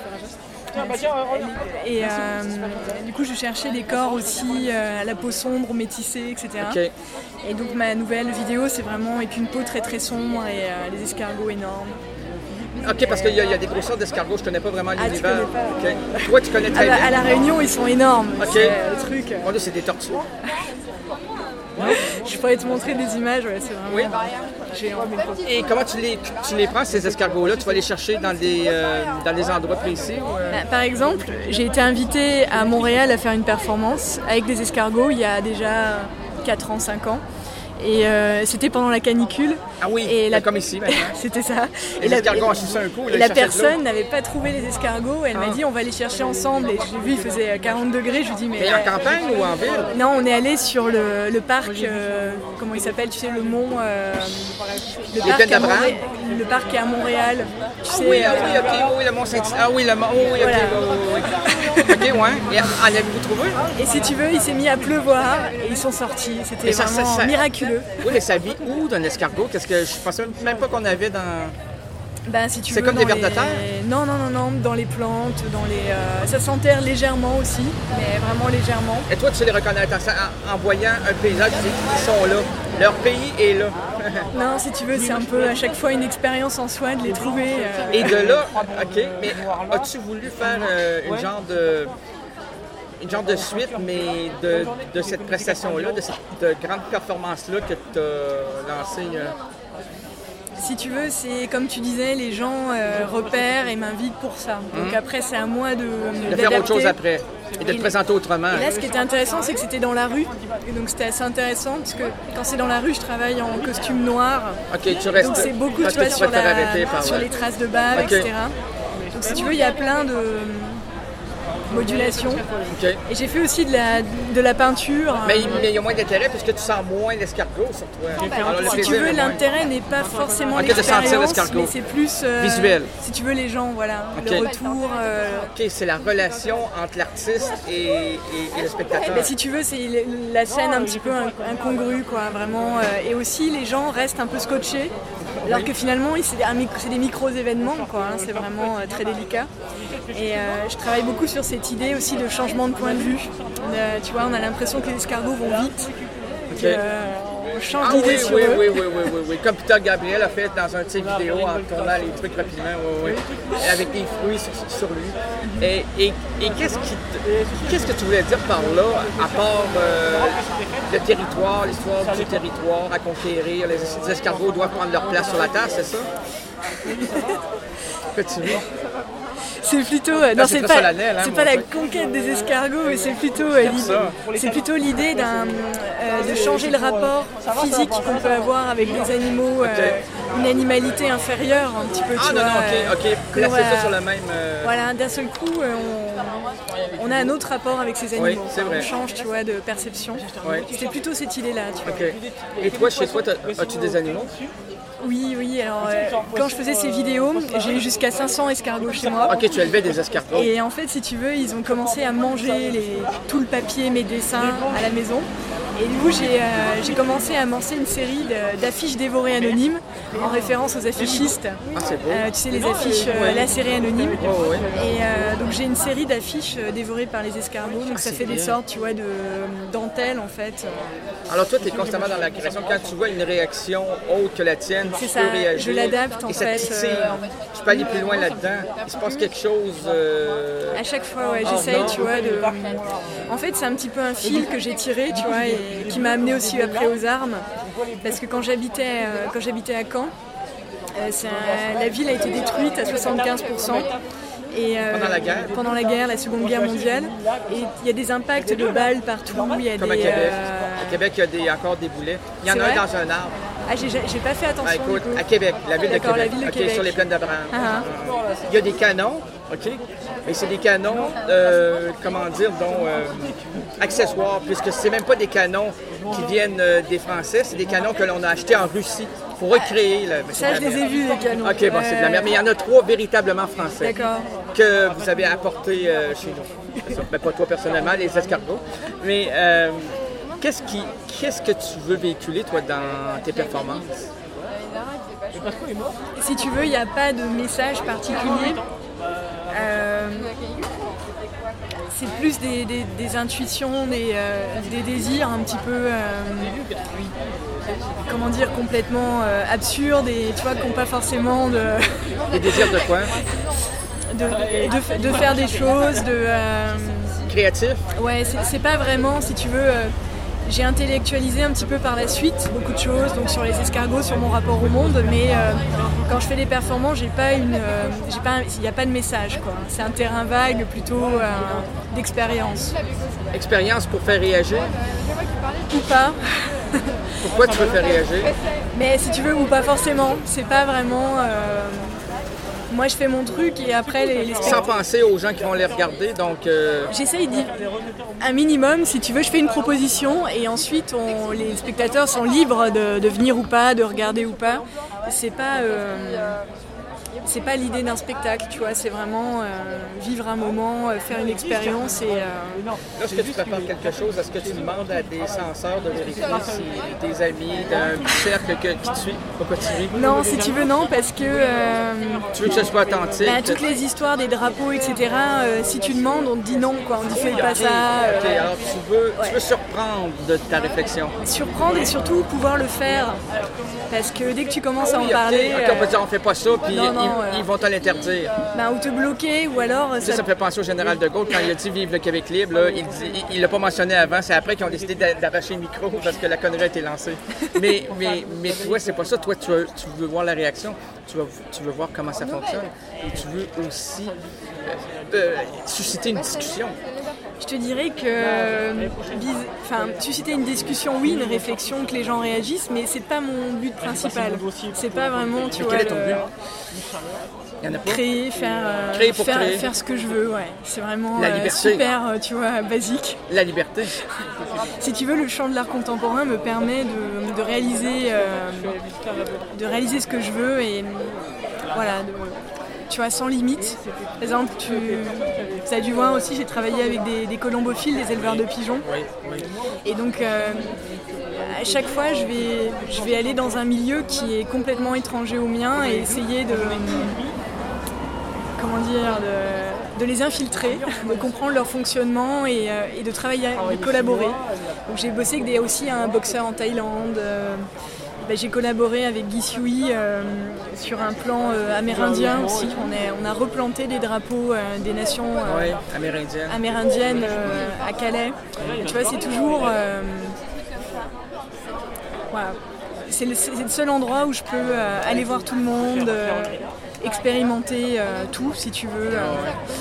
Et euh, du coup, je cherchais des corps aussi euh, à la peau sombre, métissée, et cetera. Okay. Et donc, ma nouvelle vidéo, c'est vraiment avec une peau très très sombre et euh, des escargots énormes. Ok, parce qu'il y, y a des grosseurs d'escargots, je connais pas vraiment ah, l'univers. Okay. Toi, tu connais très à, bien. À la Réunion, ils sont énormes. Ok. C'est le truc. Mon Dieu, c'est des tortues. Je pourrais te montrer des images, ouais, c'est vraiment oui. géant. Et comment tu les, tu les prends, ces escargots-là? Tu vas les chercher dans des, euh, dans des endroits précis? Ou euh... bah, par exemple, j'ai été invitée à Montréal à faire une performance avec des escargots il y a déjà quatre ans, cinq ans. Et euh, c'était pendant la canicule. Ah oui, et la... comme ici maintenant. C'était ça. Les et escargots la... ont sucé un coup. Et la personne n'avait pas trouvé les escargots. Elle ah. m'a dit on va les chercher ensemble. Et j'ai vu il faisait quarante degrés. Je lui dis mais. Mais en campagne ou en ville? Non, on est allé sur le, le parc. Euh, comment il s'appelle? Tu sais le mont. Euh, le, parc à Montréal, le parc est à Montréal. Tu ah sais, oui, ah euh, oui, ok, oui, le mont Saint. Ah oui, le mont. Oh, oui, voilà. Ok, oui, oui. Ok, ouais. Et en avez-vous trouvé? Et si tu veux, il s'est mis à pleuvoir et ils sont sortis. C'était ça, vraiment ça, ça... miraculeux. Oui, mais ça vit où d'un escargot? Qu'est-ce que je pensais même pas qu'on avait dans. Ben, si tu c'est veux, comme des vers les... de terre? Non, non, non, non, dans les plantes, dans les. Euh... Ça s'enterre légèrement aussi, mais vraiment légèrement. Et toi, tu les reconnais en, en voyant un paysage, tu dis qu'ils sont là. Leur pays est là. Non, si tu veux, c'est un peu à chaque fois une expérience en soi de les trouver. Euh... Et de là, ok, mais as-tu voulu faire euh, une genre de. Une genre de suite, mais de, de cette prestation-là, de cette de grande performance-là que tu as lancée? Euh... Si tu veux, c'est comme tu disais, les gens euh, repèrent et m'invitent pour ça. Donc mmh. après, c'est à moi de De faire autre chose après et de et te présenter autrement. Et là, ce qui était intéressant, c'est que c'était dans la rue. Et donc c'était assez intéressant parce que quand c'est dans la rue, je travaille en costume noir. Ok, tu restes. Donc c'est beaucoup, tu vois, sur, la, par sur les traces de bave, okay. et cetera. Donc si tu veux, il y a plein de modulation. Okay. Et j'ai fait aussi de la, de la peinture. Mais il y a moins d'intérêt parce que tu sens moins l'escargot sur toi. Alors, si tu veux, l'intérêt n'est pas forcément okay, l'expérience, mais c'est plus euh, visuel. Si tu veux, les gens, voilà, okay. le retour. Euh... Ok, c'est la relation entre l'artiste et, et, et le spectateur. Mais si tu veux, c'est la scène un petit peu incongrue, quoi, vraiment. Euh, et aussi, les gens restent un peu scotchés. Alors que finalement, c'est des, des micro-événements, quoi. Hein, c'est vraiment euh, très délicat. Et euh, je travaille beaucoup sur cette idée aussi de changement de point de vue. Euh, tu vois, on a l'impression que les escargots vont vite. Okay. Que, euh, on change ah, d'idée oui, sur oui, eux. Oui, oui, oui, oui, oui. Comme Peter Gabriel a fait dans un de ses vidéos en tournant les trucs rapidement, oui, oui. Avec des fruits sur, sur lui. Et, et, et qu'est-ce, qui te, qu'est-ce que tu voulais dire par là, à part euh, le territoire, l'histoire du territoire à conquérir? Les, les escargots doivent prendre leur place sur la terre, c'est ça? Que tu veux? C'est plutôt, euh, non, c'est c'est très pas, solennel, hein, c'est mon pas la truc. conquête des escargots, mais c'est plutôt euh, l'idée, ça. c'est plutôt l'idée d'un, euh, de changer le rapport physique qu'on peut avoir avec des animaux, euh, une animalité inférieure, un petit peu. Ah tu non, vois, non, euh, ok, ok. qu'on Placer va- ça sur le même. euh, Voilà, d'un seul coup, euh, on, on a un autre rapport avec ces animaux. Oui, c'est vrai. On change, tu vois, de perception. Ouais. C'était plutôt cette idée-là, tu vois. Ok. Et toi, chez toi, t'as- as-tu des animaux? Oui, oui, alors euh, quand je faisais ces vidéos, j'ai eu jusqu'à cinq cents escargots chez moi. Ok, tu élevais des escargots. Et en fait, si tu veux, ils ont commencé à manger les, tout le papier, mes dessins à la maison. Et du coup, j'ai euh, j'ai commencé à amorcer une série de- d'affiches dévorées anonymes en référence aux affichistes. Ah, c'est beau. Euh, tu sais, les affiches euh, lacérées anonymes. Oh, ouais. Et euh, donc j'ai une série d'affiches euh, dévorées par les escargots. Donc ça c'est fait des bien. sortes, tu vois, de dentelles en fait. Alors toi, tu es constamment dans la création. Quand tu vois une réaction autre que la tienne, C'est tu ça, peux réagir. je l'adapte, en et ça te fait, titille. euh, Tu peux aller plus loin là-dedans. Il se passe quelque chose. euh, À chaque fois, ouais, Oh, j'essaye, non. tu vois, de... En fait, c'est un petit peu un fil que j'ai tiré, tu vois, et qui m'a amené aussi après aux armes. Parce que quand j'habitais, euh, quand j'habitais à Caen, euh, c'est un- la ville a été détruite à soixante-quinze pour cent. Et, euh, Pendant la guerre Pendant la guerre, la Seconde Guerre mondiale. Et il y a des impacts de balles partout. Il y a Comme à des, Québec. euh, À Québec, il y a des, encore des boulets. Il y en C'est a un vrai dans un arbre. Ah, j'ai j'ai pas fait Ah, attention. écoute, du coup. à Québec, la ville de D'accord, la Québec. ville de Ok, Québec. sur les plaines d'Abraham. Ah, Il y a des canons, ok, mais c'est des canons, euh, comment dire, dont euh, accessoires, puisque c'est même pas des canons qui viennent euh, des Français, c'est des canons que l'on a achetés en Russie pour recréer. Le... mais c'est Ça, de je la les ai merde. vus, les canons. Ok, bon, c'est de la merde, mais il y en a trois véritablement français D'accord. que vous avez apportés euh, chez nous. C'est ça. Ben, pas toi personnellement, les escargots, mais euh, qu'est-ce qui, qu'est-ce que tu veux véhiculer toi dans tes performances? Si tu veux, il n'y a pas de message particulier. Euh, c'est plus des, des- des intuitions, des, euh, des désirs un petit peu, euh, comment dire, complètement euh, absurdes et tu vois, qui n'ont pas forcément de, Les désirs de quoi? de, de- de faire des choses, de... euh, Créatif? Ouais, c'est c'est pas vraiment, si tu veux, euh, j'ai intellectualisé un petit peu par la suite beaucoup de choses, donc sur les escargots, sur mon rapport au monde, mais euh, quand je fais des performances, j'ai pas une, euh, j'ai pas, il n'y a pas de message, quoi. C'est un terrain vague, plutôt euh, d'expérience. Expérience pour faire réagir? Ou pas, Pourquoi tu veux faire réagir? mais si tu veux, ou pas forcément. C'est pas vraiment. euh, Moi, je fais mon truc et après les, les Sans spectateurs. penser aux gens qui vont les regarder, donc euh, J'essaye d'y... un minimum, si tu veux, je fais une proposition et ensuite on... les spectateurs sont libres de, de venir ou pas, de regarder ou pas. C'est pas, euh, c'est pas l'idée d'un spectacle, tu vois, c'est vraiment euh, vivre un moment, euh, faire une expérience et... euh, lorsque tu prépares quelque chose, est-ce que tu demandes à des censeurs de vérifier si tes amis d'un cercle que, qui te suit, pourquoi tu ris? Non, si tu veux, non, parce que euh, Tu veux que ce soit authentique? bah, toutes les histoires des drapeaux, et cetera, euh, si tu demandes, on te dit non, quoi, on te dit fais pas ça. Ok, euh, alors tu veux, tu veux surprendre de ta réflexion. surprendre et surtout pouvoir le faire. Parce que dès que tu commences à en Oui, ok, parler, ok, on peut euh, dire on fait pas ça, puis non, non, ils, euh, ils vont te l'interdire. ben, ou te bloquer, ou alors Tu sais, ça, ça me fait penser au général de Gaulle quand il a dit Vive le Québec libre. Là, il dit, il l'a pas mentionné avant, c'est après qu'ils ont décidé d'a- d'arracher le micro parce que la connerie a été lancée. Mais, mais, mais toi, c'est pas ça. Toi, tu veux, tu veux voir la réaction, tu veux, tu veux voir comment ça fonctionne et tu veux aussi euh, euh, susciter une discussion. je te dirais que euh, vis- enfin, susciter une discussion, oui, une réflexion, que les gens réagissent, mais c'est pas mon but principal. C'est pas vraiment, tu Mais vois, quel est ton le- but? Il y en a pas? créer, faire, euh, Créer pour faire, créer. faire ce que je veux, ouais. C'est vraiment La euh, liberté. super, euh, tu vois, basique. La liberté. Si tu veux, le champ de l'art contemporain me permet de, de réaliser, euh, de réaliser ce que je veux et voilà, de- tu vois, sans limite. Par exemple, tu as dû voir aussi, j'ai travaillé avec des, des colombophiles, des éleveurs de pigeons. Oui, oui. Et donc, euh, à chaque fois, je vais, je vais aller dans un milieu qui est complètement étranger au mien et essayer de, comment dire, de, de les infiltrer, de comprendre leur fonctionnement et, euh, et de travailler, de collaborer. Donc, j'ai bossé avec des, aussi un boxeur en Thaïlande. euh, bah, j'ai collaboré avec Guy Siouy euh, sur un plan euh, amérindien aussi. On, est, on a replanté des drapeaux euh, des nations euh, Oui, amérindienne. amérindiennes euh, à Calais. Tu vois, c'est toujours... euh, voilà. C'est le, c'est le seul endroit où je peux euh, aller voir tout le monde, euh, expérimenter euh, tout, si tu veux. Euh.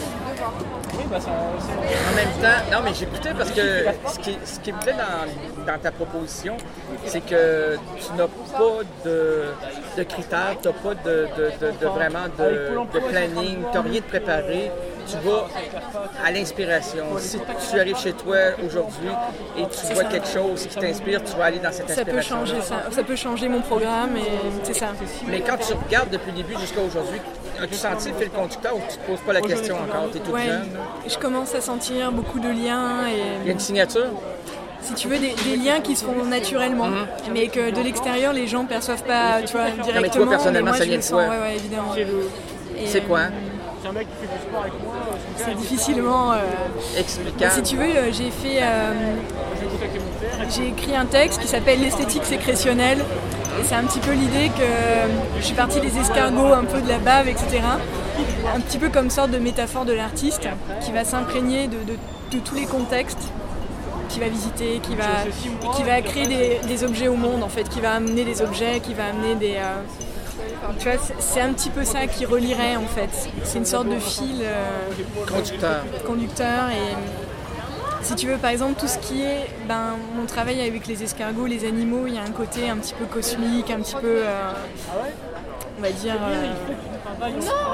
En même temps, non mais j'écoutais parce que ce qui, ce qui me plaît dans, dans ta proposition, c'est que tu n'as pas de, de critères, tu n'as pas de, de, de, de vraiment de, de planning, tu n'as rien de préparé. Tu vas à l'inspiration. Si tu arrives chez toi aujourd'hui et tu c'est vois ça. quelque chose qui t'inspire, tu vas aller dans cette Ça inspiration. peut changer ça. Ça peut changer mon programme et c'est ça. Mais quand tu regardes depuis le début jusqu'à aujourd'hui, as-tu senti le fil conducteur ou tu ne te poses pas la question encore? Tu es toute Ouais, jeune. je commence à sentir beaucoup de liens Il y a et une signature? si tu veux des, des liens qui se font naturellement, mm-hmm. mais que de l'extérieur les gens perçoivent pas, tu vois, directement. Non, mais toi personnellement, mais moi, ça je vient le de sens, toi. ouais, ouais, évidemment. Et, C'est quoi? C'est un mec qui fait du sport avec moi. C'est difficilement euh... explicable. Si tu veux, euh, j'ai fait, euh... j'ai écrit un texte qui s'appelle l'esthétique sécrétionnelle. Et c'est un petit peu l'idée que je suis partie des escargots, un peu de la bave, et cetera. Un petit peu comme sorte de métaphore de l'artiste qui va s'imprégner de, de, de tous les contextes, qui va visiter, qui va, qui va créer des, des objets au monde, en fait, qui va amener des objets, qui va amener des... Euh... Tu vois, c'est un petit peu ça qui relierait, en fait. C'est une sorte de fil euh... conducteur. conducteur et... Si tu veux, par exemple, tout ce qui est ben, mon travail avec les escargots, les animaux, il y a un côté un petit peu cosmique, un petit peu, euh, on va dire, euh,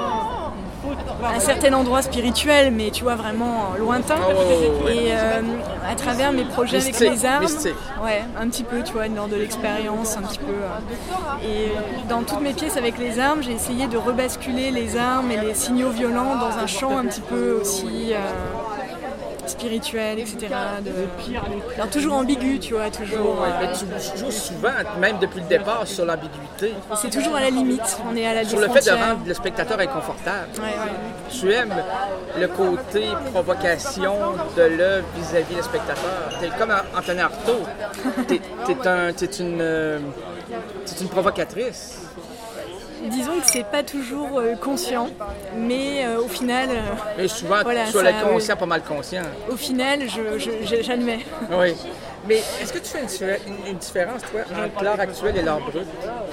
un certain endroit spirituel, mais tu vois, vraiment lointain. Oh, oh, ouais. Et euh, à travers mes projets mystique, avec les armes, mystique. ouais, un petit peu, tu vois, lors de l'expérience, un petit peu. Euh, et dans toutes mes pièces avec les armes, j'ai essayé de rebasculer les armes et les signaux violents dans un champ un petit peu aussi... Euh, spirituel, et cetera. De... Alors toujours ambigu, tu vois, toujours... Ouais, euh... mais tu joues souvent, même depuis le départ, sur l'ambiguïté. C'est toujours à la limite, on est à la Sur le fait de rendre le spectateur inconfortable. Ouais, ouais. Tu aimes le côté provocation de l'œuvre vis-à-vis du spectateur. T'es comme Anthony Artaud. T'es, t'es, un, t'es, une, euh, t'es une provocatrice. Disons que c'est pas toujours euh, conscient, mais euh, au final... Euh, mais souvent, voilà, tu sois ça, conscient, oui. pas mal conscient. Au final, je, je, j'admets. Oui. Mais est-ce que tu fais une, une différence, toi, entre l'art actuel et l'art brut?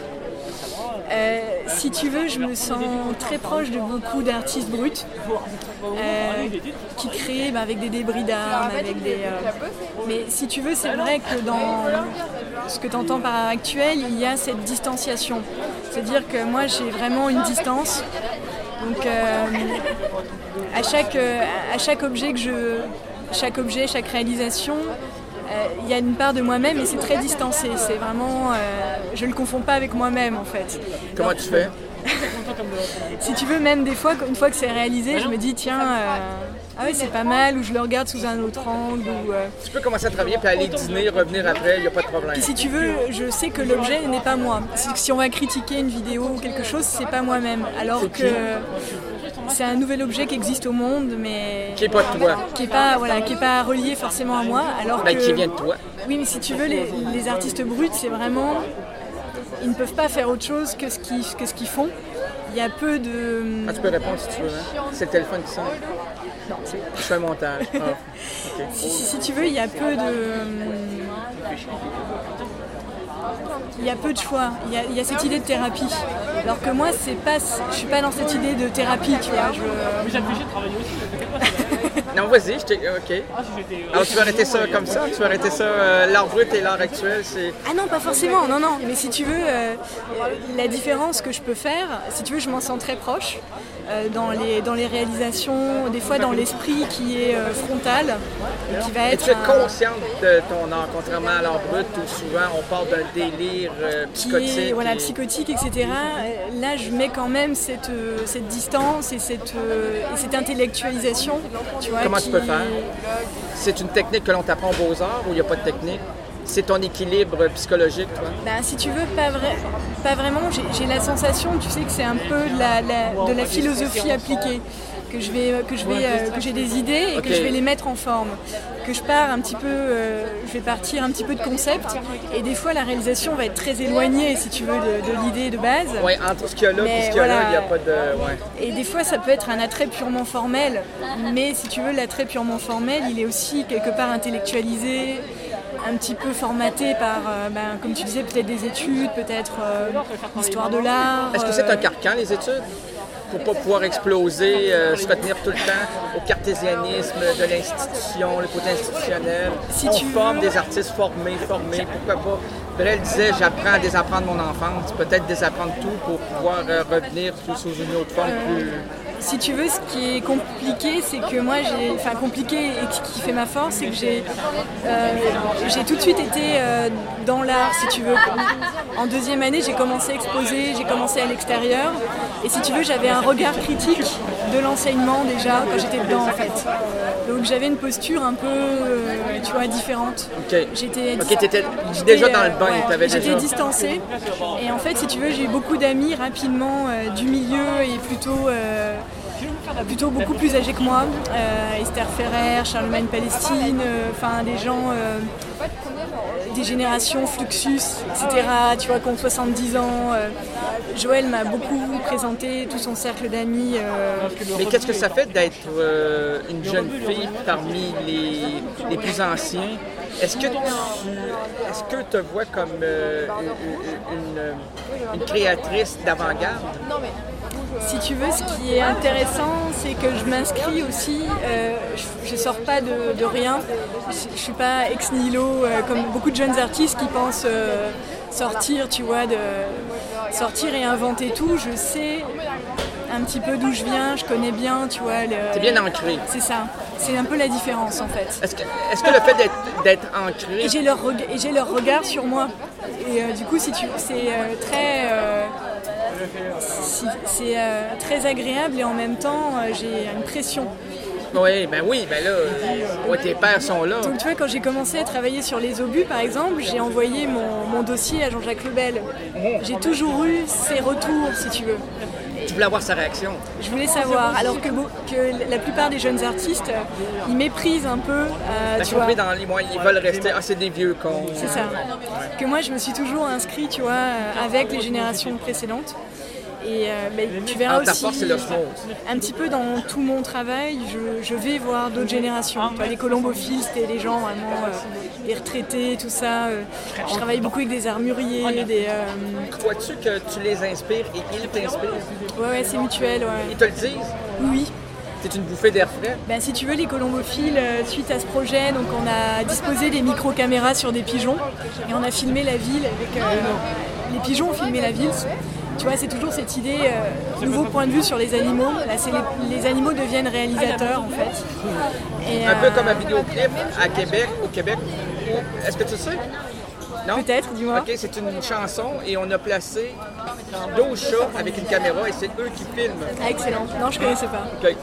Euh, si tu veux, je me sens très proche de beaucoup d'artistes bruts euh, qui créent bah, avec des débris d'armes, avec des... Euh... Mais si tu veux, c'est vrai que dans ce que tu entends par art actuel, il y a cette distanciation. C'est-à-dire que moi, j'ai vraiment une distance. Donc, euh, à, chaque, euh, à chaque objet que je... Chaque objet, chaque réalisation... Il euh, y a une part de moi-même et c'est très distancé. C'est vraiment, euh, je le confonds pas avec moi-même en fait. Comment donc, tu fais? Si tu veux, même des fois, une fois que c'est réalisé, je me dis tiens, euh, ah oui c'est pas mal, ou je le regarde sous un autre angle. Ou, euh... Tu peux commencer à travailler puis aller dîner, revenir après, il n'y a pas de problème. Puis si tu veux, je sais que l'objet n'est pas moi. Si on va critiquer une vidéo ou quelque chose, c'est pas moi-même. Alors que c'est un nouvel objet qui existe au monde, mais qui n'est pas de toi, qui n'est pas, voilà, qui est pas relié forcément à moi. Alors ben, que... qui vient de toi. Oui, mais si tu veux, les, les artistes bruts, c'est vraiment, ils ne peuvent pas faire autre chose que ce qu'ils, que ce qu'ils font. Il y a peu de. Ah, tu peux répondre si tu veux. Hein? C'est le téléphone qui sonne. Non, c'est... Je fais un montage. Ah, okay. si, si, si tu veux, il y a peu de. Il y a peu de choix, il y a, il y a cette idée de thérapie. Alors que moi, c'est pas, je suis pas dans cette idée de thérapie, tu vois. Je... Mais j'ai apprécié de travailler aussi. Non, vas-y, je t'ai... OK. Alors, tu vas arrêter ça comme ça? Tu vas arrêter ça, euh, l'art brut et l'art actuel, c'est... Ah non, pas forcément, non, non. Mais si tu veux, euh, la différence que je peux faire, si tu veux, je m'en sens très proche. Euh, dans, les, dans les réalisations, des fois dans l'esprit qui est euh, frontal, et qui va être... Et tu es un... consciente de ton art, contrairement à l'art brut, où souvent on parle d'un délire euh, psychotique. Qui est, voilà, et... psychotique, et cetera. Là, je mets quand même cette, cette distance et cette, et cette intellectualisation. Tu vois, comment qui... tu peux faire? C'est une technique que l'on t'apprend aux Beaux-Arts ou il n'y a pas de technique? C'est ton équilibre psychologique, toi? Ben, si tu veux, pas, vrai, pas vraiment. J'ai, j'ai la sensation, tu sais, que c'est un peu de la, la, de la philosophie appliquée. Que je vais, que je vais, euh, que j'ai des idées et okay. que je vais les mettre en forme. Que je pars un petit peu, euh, je vais partir un petit peu de concept. Et des fois, la réalisation va être très éloignée, si tu veux, de, de l'idée de base. Oui, entre ce qu'il y a là et ce qu'il y a voilà. là, il n'y a pas de... Ouais. Et des fois, ça peut être un attrait purement formel. Mais si tu veux, l'attrait purement formel, il est aussi quelque part intellectualisé, un petit peu formaté par, euh, ben, comme tu disais, peut-être des études, peut-être euh, l'histoire de l'art. Est-ce que c'est un carcan, les études? pour ne pas pouvoir exploser, euh, se retenir tout le temps au cartésianisme de l'institution, le côté institutionnel. Si On tu forme veux... des artistes formés, formés, pourquoi pas. Brel disait, j'apprends à désapprendre mon enfance, peut-être désapprendre tout pour pouvoir euh, revenir sous, sous une autre forme Euh, plus... Si tu veux, ce qui est compliqué, c'est que moi, j'ai, enfin compliqué et qui fait ma force, c'est que j'ai, euh, j'ai tout de suite été euh, dans l'art, si tu veux. En deuxième année, j'ai commencé à exposer, j'ai commencé à l'extérieur, et si tu veux, j'avais un regard critique de l'enseignement déjà quand j'étais dedans, en fait. Donc j'avais une posture un peu, euh, tu vois, différente. Ok. J'étais, Ok, t'étais déjà dans le bain, ouais, t'avais j'étais déjà... distancée. Et en fait, si tu veux, j'ai eu beaucoup d'amis rapidement euh, du milieu et plutôt, euh, plutôt beaucoup plus âgés que moi. Euh, Esther Ferrer, Charlemagne Palestine, enfin euh, des gens, euh, des générations Fluxus, et cetera. Tu vois, qui ont soixante-dix ans. Euh, Joël m'a beaucoup présenté tout son cercle d'amis. Euh, Mais qu'est-ce que ça fait d'être euh, une jeune fille parmi les, les plus anciens? Est-ce que tu est-ce que te vois comme euh, une, une, une créatrice d'avant-garde? Si tu veux, ce qui est intéressant, c'est que je m'inscris aussi, euh, je ne sors pas de, de rien, je ne suis pas ex nihilo euh, comme beaucoup de jeunes artistes qui pensent euh, sortir, tu vois, de sortir et inventer tout. Je sais un petit peu d'où je viens, je connais bien, tu vois. Le... C'est bien ancré. C'est ça, c'est un peu la différence en fait. Est-ce que, est-ce que le fait d'être, d'être ancré... Et j'ai leur, reg- et j'ai leur regard sur moi. Et euh, du coup, si tu, c'est euh, très... Euh, c'est c'est, euh, très agréable et en même temps, euh, j'ai une pression. Oui, ben oui, ben là, euh, ouais, tes pères sont là. Donc tu vois, quand j'ai commencé à travailler sur les obus, par exemple, j'ai envoyé mon, mon dossier à Jean-Jacques Lebel. J'ai toujours eu ses retours, si tu veux. Tu voulais avoir sa réaction. Je voulais savoir, alors que, beau- que la plupart des jeunes artistes, euh, ils méprisent un peu, euh, T'as tu vois. compris, dans les mois, ils veulent rester... Ah, c'est des vieux cons. C'est ça. Que moi, je me suis toujours inscrit, tu vois, euh, avec les générations précédentes. Et euh, ben, tu verras Ah, ta aussi, force, c'est l'osmose. un petit peu dans tout mon travail, je, je vais voir d'autres générations. Tu vois, les colombophiles, c'était des gens vraiment, euh, des retraités, tout ça. euh. Je travaille beaucoup avec des armuriers, des... euh, Crois-tu que tu les inspires et ils t'inspirent? Ouais, ouais, c'est mutuel, ouais. Ils te le disent? Oui. C'est une bouffée d'air frais? Ben, si tu veux, les colombophiles, euh, suite à ce projet, donc on a disposé des micro-caméras sur des pigeons et on a filmé la ville avec... euh, les pigeons ont filmé la ville. Tu vois, c'est toujours cette idée, euh, nouveau point de vue sur les animaux. Là, c'est les, les animaux deviennent réalisateurs, en fait. Et, Un peu euh, comme un vidéoclip à Québec, au Québec. Est-ce que tu sais? Non? Peut-être, dis-moi. OK, c'est une chanson et on a placé douze chats avec une caméra et c'est eux qui filment. Ah, excellent. Non, je connaissais pas. OK.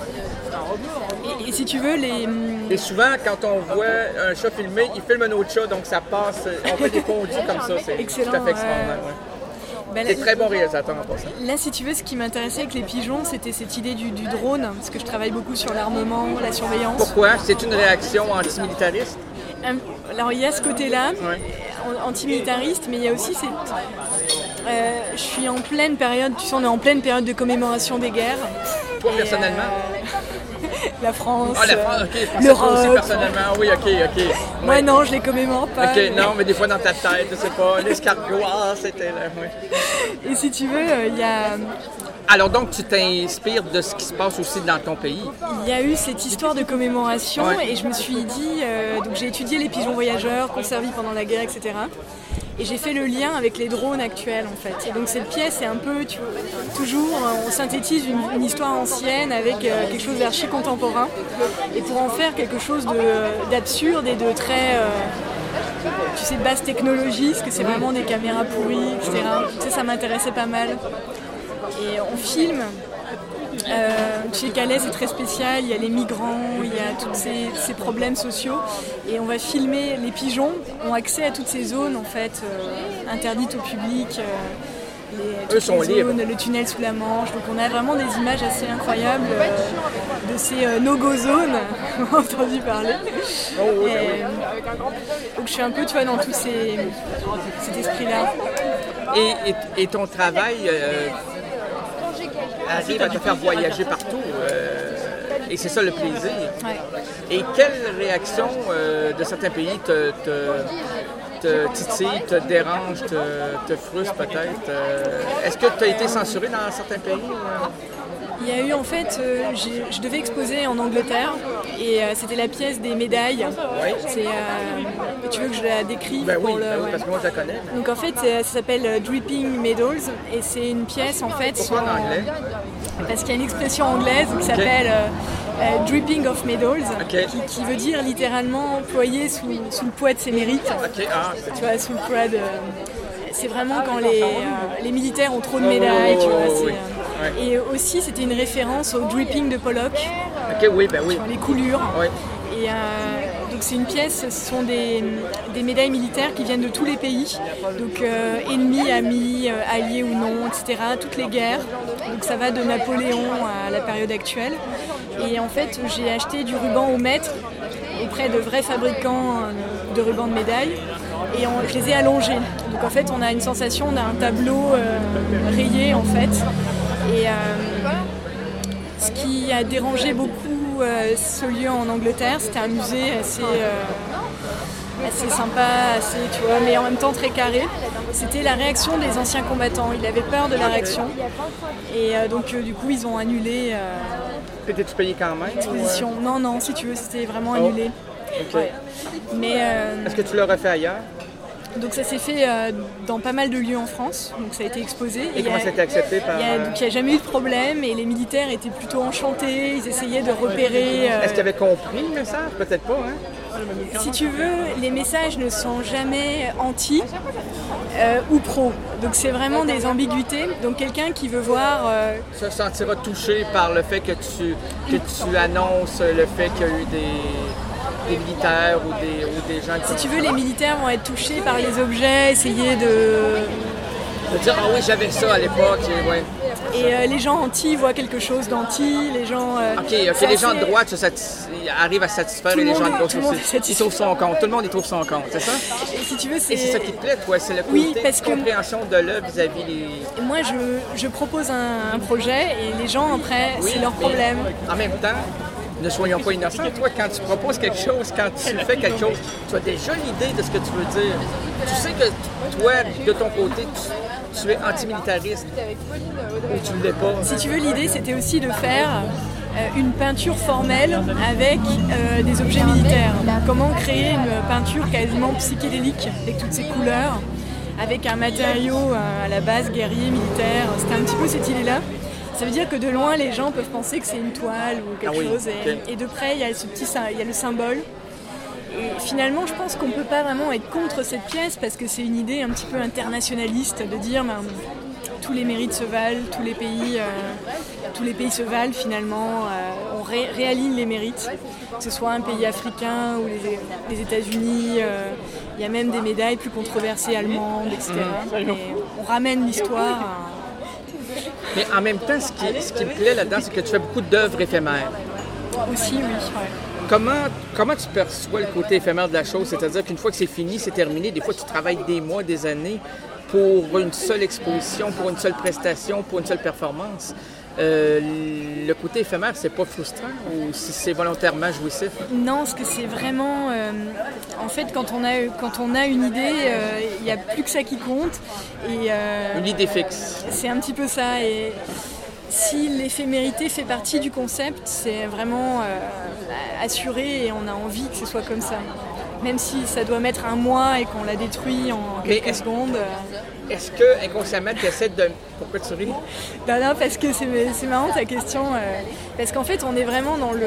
Et, et si tu veux, les... Et souvent, quand on voit un chat filmé, il filme un autre chat, donc ça passe. On fait des fondus comme ça. C'est Excellent, tout à fait ouais. extraordinaire. Ouais. Ben, T'es là, très bon réalisateur en passant. là, si tu veux, ce qui m'intéressait avec les pigeons, c'était cette idée du, du drone, parce que je travaille beaucoup sur l'armement, la surveillance. Pourquoi? C'est une réaction antimilitariste? Euh, Alors, il y a ce côté-là, Ouais. an- antimilitariste, mais il y a aussi cette... Euh, je suis en pleine période, tu sais, on est en pleine période de commémoration des guerres. Toi, Et, personnellement? euh, la France, Ah, la France, euh, OK. Je pensais toi aussi, l'Europe. personnellement. Oui, OK, OK. Moi, Ouais. non, je les commémore pas. OK, non, mais des fois dans ta tête, je sais pas, l'escargot, ah, c'était là, oui. Et si tu veux, euh, il y a... Alors donc, tu t'inspires de ce qui se passe aussi dans ton pays. Il y a eu cette histoire de commémoration Ouais. et je me suis dit, euh, donc j'ai étudié les pigeons voyageurs, conservis pendant la guerre, et cetera. Et j'ai fait le lien avec les drones actuels en fait. Et donc cette pièce est un peu, tu vois, toujours, on synthétise une, une histoire ancienne avec euh, quelque chose d'archi contemporain. Et pour en faire quelque chose de- d'absurde et de très, euh, tu sais, basse technologie, parce que c'est vraiment des caméras pourries, et cetera. Tu sais, ça m'intéressait pas mal. Et on filme. Euh, chez Calais, c'est très spécial. Il y a les migrants, il y a tous ces, ces problèmes sociaux. Et on va filmer. Les pigeons ont accès à toutes ces zones en fait euh, interdites au public. Euh, les, toutes Eux sont les libres. zones, le tunnel sous la Manche. Donc on a vraiment des images assez incroyables euh, de ces euh, no-go zones. On a entendu parler. Oh, oui, Et, ben oui. euh, donc je suis un peu, tu vois, dans tout ces, cet esprit-là. Et, et, et ton travail euh, arrive à te faire voyager partout. euh, et c'est ça le plaisir. Ouais. Et quelle réaction euh, de certains pays te, te, te titille, te dérange, te, te frustre peut-être? euh, Est-ce que tu as été censuré dans certains pays? euh? Il y a eu en fait, euh, j'ai- je devais exposer en Angleterre et euh, c'était la pièce des médailles. Oui. C'est, euh, tu veux que je la décrive Ben oui, pour le, ben oui, ouais. parce que moi, je la connais. Donc en fait, c'est- ça s'appelle euh, Dripping Medals et c'est une pièce en fait. Pourquoi en sur- anglais? Parce qu'il y a une expression anglaise qui s'appelle euh, euh, Dripping of Medals, Ok. qui, qui veut dire littéralement ployer sous, sous le poids de ses mérites. OK, ah, c'est Tu vois, sous le poids de. C'est vraiment quand les, euh, les militaires ont trop de Oh, médailles, oh, tu vois. oh, c'est, oui. euh, Et aussi, c'était une référence au dripping de Pollock, OK, oui, ben oui. sur les coulures. Oui. Et euh, donc c'est une pièce, ce sont des, des médailles militaires qui viennent de tous les pays, donc euh, ennemis, amis, euh, alliés ou non, et cetera. Toutes les guerres. Donc ça va de Napoléon à la période actuelle. Et en fait, j'ai acheté du ruban au mètre auprès de vrais fabricants euh, de rubans de médailles et on, je les ai allongés. Donc en fait, on a une sensation d'un tableau euh, rayé en fait. Et euh, ce qui a dérangé beaucoup euh, ce lieu en Angleterre, c'était un musée assez, euh, assez sympa, assez, tu vois, mais en même temps très carré. C'était la réaction des anciens combattants. Ils avaient peur de la réaction. Et euh, donc euh, du coup, ils ont annulé euh, T'étais-tu payé quand même? l'exposition. Non, non, si tu veux, c'était vraiment Oh. annulé. OK. Ouais. Mais euh, Est-ce que tu l'aurais fait ailleurs? donc ça s'est fait euh, dans pas mal de lieux en France. Donc ça a été exposé. Et il y comment a- ça a été accepté par... il y a- euh, donc il n'y a jamais eu de problème et les militaires étaient plutôt enchantés. Ils essayaient de repérer. euh, Est-ce qu'ils avaient compris le message? Peut-être pas, hein? Si tu veux, les messages ne sont jamais anti euh, ou pro. Donc c'est vraiment des ambiguïtés. Donc quelqu'un qui veut voir euh, Se sentira touché par le fait que tu, que tu annonces le fait qu'il y a eu des, des militaires ou des, ou des gens qui... si tu veux, les militaires vont être touchés par les objets, essayer de... De dire, ah oui, j'avais ça à l'époque, et ouais. Et euh, les gens anti voient quelque chose d'anti, les gens... euh, OK, ok, c'est les gens assez- de droite se satis- arrivent à satisfaire Tout et le les gens monde- de gauche tout le monde aussi. est satisfait. Ils trouvent son compte. Tout le monde y trouve son compte, c'est ça? Et si tu veux, c'est... Et c'est ça qui te plaît, toi, c'est le côté Oui, parce que- compréhension de l'œuvre vis-à-vis les... Moi, je, je propose un, un projet et les gens, après, Oui, c'est leur mais problème. En même temps, ne soyons pas innocents. Toi, quand tu proposes quelque chose, quand tu fais quelque chose, tu as déjà l'idée de ce que tu veux dire. Tu sais que toi, de ton côté, tu, tu es antimilitariste ou tu ne l'es pas. Si tu veux, l'idée, c'était aussi de faire euh, une peinture formelle avec euh, des objets militaires. Comment créer une peinture quasiment psychédélique avec toutes ces couleurs, avec un matériau euh, à la base guerrier, militaire. C'était un petit peu cette idée-là. Ça veut dire que de loin, les gens peuvent penser que c'est une toile ou quelque Ah oui, chose. Et, ok. et de près, il y a ce petit, sy- il y a le symbole. Et finalement, je pense qu'on ne peut pas vraiment être contre cette pièce parce que c'est une idée un petit peu internationaliste de dire ben, tous les mérites se valent, tous les pays, euh, tous les pays se valent finalement, euh, on ré- réaligne les mérites, que ce soit un pays africain ou les, les États-Unis, euh, il y a même des médailles plus controversées allemandes, et cetera. Mais on ramène l'histoire à... Mais en même temps, ce qui, ce qui me plaît là-dedans, c'est que tu fais beaucoup d'œuvres éphémères. Aussi, oui. Ouais. Comment, comment tu perçois le côté éphémère de la chose? C'est-à-dire qu'une fois que c'est fini, c'est terminé. Des fois, tu travailles des mois, des années pour une seule exposition, pour une seule prestation, pour une seule performance. Euh, le côté éphémère, c'est pas frustrant ou si c'est volontairement jouissif? Non, parce que c'est vraiment... euh, en fait, quand on a, quand on a une idée, euh, il n'y a plus que ça qui compte. Et, euh, Une idée fixe. c'est un petit peu ça. Et si l'éphémérité fait partie du concept, c'est vraiment euh, assuré et on a envie que ce soit comme ça. Même si ça doit mettre un mois et qu'on la détruit en Mais quelques est-ce- secondes. euh, Est-ce que inconsciemment, tu essaies de... Pourquoi tu ris? Non, non, parce que c'est, c'est marrant ta question. euh, parce qu'en fait, on est vraiment dans le...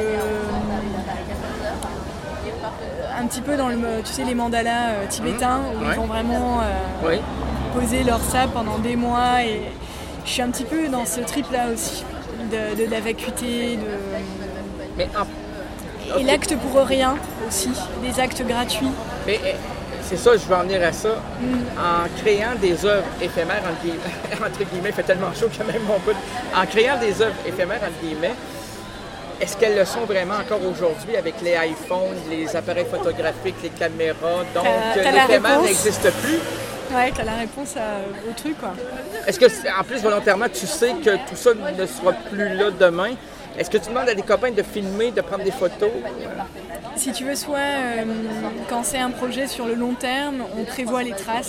Un petit peu dans le... Tu sais, les mandalas euh, tibétains, où Ouais. ils vont vraiment euh, Oui. poser leur sable pendant des mois. Et je suis un petit peu dans ce trip-là aussi, de, de la vacuité, de... Mais en... Et l'acte pour rien aussi, des actes gratuits. Mais eh, c'est ça, je veux en venir à ça. En créant des œuvres éphémères, entre guillemets, entre guillemets, il fait tellement chaud que même mon bout. En créant des œuvres éphémères, entre guillemets, est-ce qu'elles le sont vraiment encore aujourd'hui avec les iPhones, les appareils photographiques, les caméras? Donc, T'as- t'as la l'éphémère réponse? n'existe plus. Ouais, t'as la réponse à- au truc, quoi. Est-ce que, c'est- en plus, volontairement, tu sais que tout ça ne sera plus là demain? Est-ce que tu demandes à des copains de filmer, de prendre des photos? Si tu veux, soit euh, quand c'est un projet sur le long terme, on prévoit les traces.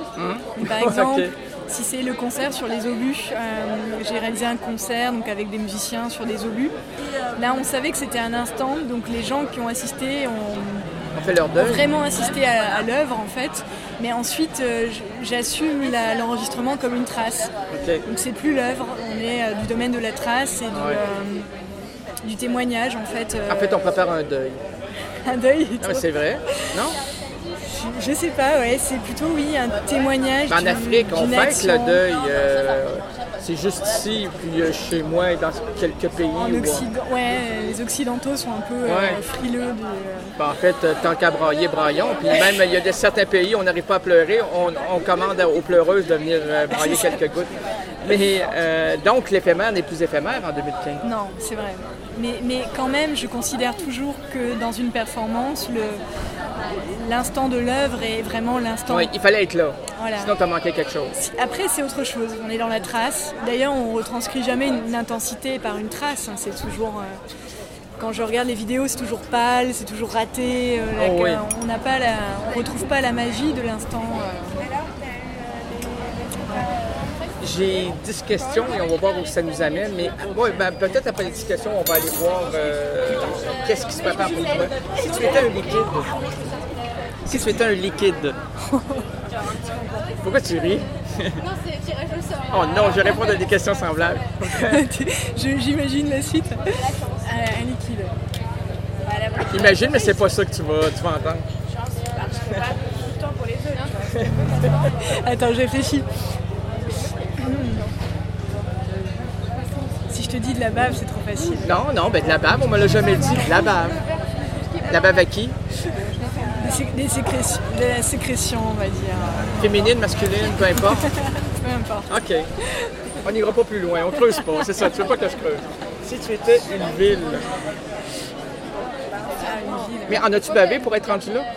Mmh. Par exemple, Ok. si c'est le concert sur les obus, euh, j'ai réalisé un concert donc, avec des musiciens sur des obus. Là, on savait que c'était un instant, donc les gens qui ont assisté ont, On fait leur ont deuil. vraiment assisté à, à l'œuvre en fait. Mais ensuite, euh, j'assume la- l'enregistrement comme une trace. Ok. Donc c'est plus l'œuvre, on est euh, du domaine de la trace et du, Ouais. euh, du témoignage en fait. euh, En fait, on prépare un deuil. un deuil. et Non, tout. mais c'est vrai. Non? Je, je sais pas, ouais, c'est plutôt oui un témoignage. En d'une- Afrique, on d'une fête action. le deuil. euh, c'est juste ici, puis euh, chez moi et dans quelques pays. En où, euh, Occident, ouais, les Occidentaux sont un peu euh, Ouais. frileux. De, ben, en fait, euh, tant qu'à brailler, braillons. Puis même, il y a des, certains pays où on n'arrive pas à pleurer. On, on commande aux pleureuses de venir euh, brailler quelques gouttes. Mais euh, donc, l'éphémère n'est plus éphémère en deux mille quinze. Non, c'est vrai. Mais, mais quand même, je considère toujours que dans une performance, le, l'instant de l'œuvre est vraiment l'instant. Oui, il fallait être là. Voilà. Sinon, t'as manqué quelque chose. Après, c'est autre chose. On est dans la trace. D'ailleurs, on retranscrit jamais une, une intensité par une trace. hein. C'est toujours. euh, quand je regarde les vidéos, c'est toujours pâle, c'est toujours raté. euh, la- Oh oui. On n'a pas la, on retrouve pas la magie de l'instant. euh. J'ai dix questions et on va voir où ça nous amène. Mais ouais, ben, peut-être après les dix questions, on va aller voir euh, qu'est-ce qui se prépare pour toi. Si tu étais un liquide, si tu étais un liquide, pourquoi tu ris? Non, c'est tirage au sort. Oh non, je réponds à des questions semblables. Je- J'imagine la suite. Euh, un liquide. Imagine, mais c'est pas ça que tu vas, tu vas entendre. Attends, je réfléchis. Hmm. Si je te dis de la bave, c'est trop facile. Non, non, ben de la bave, on me l'a jamais dit. De la bave. La bave à qui? Des, sé- des sécrétions, de la sécrétion, on va dire. Féminine, masculine, peu importe. Peu importe. OK. On n'ira pas plus loin, on creuse pas, c'est ça, tu veux pas que je creuse. Si tu étais une ville, Ah, une ville. mais en as-tu bavé pour être rendu là?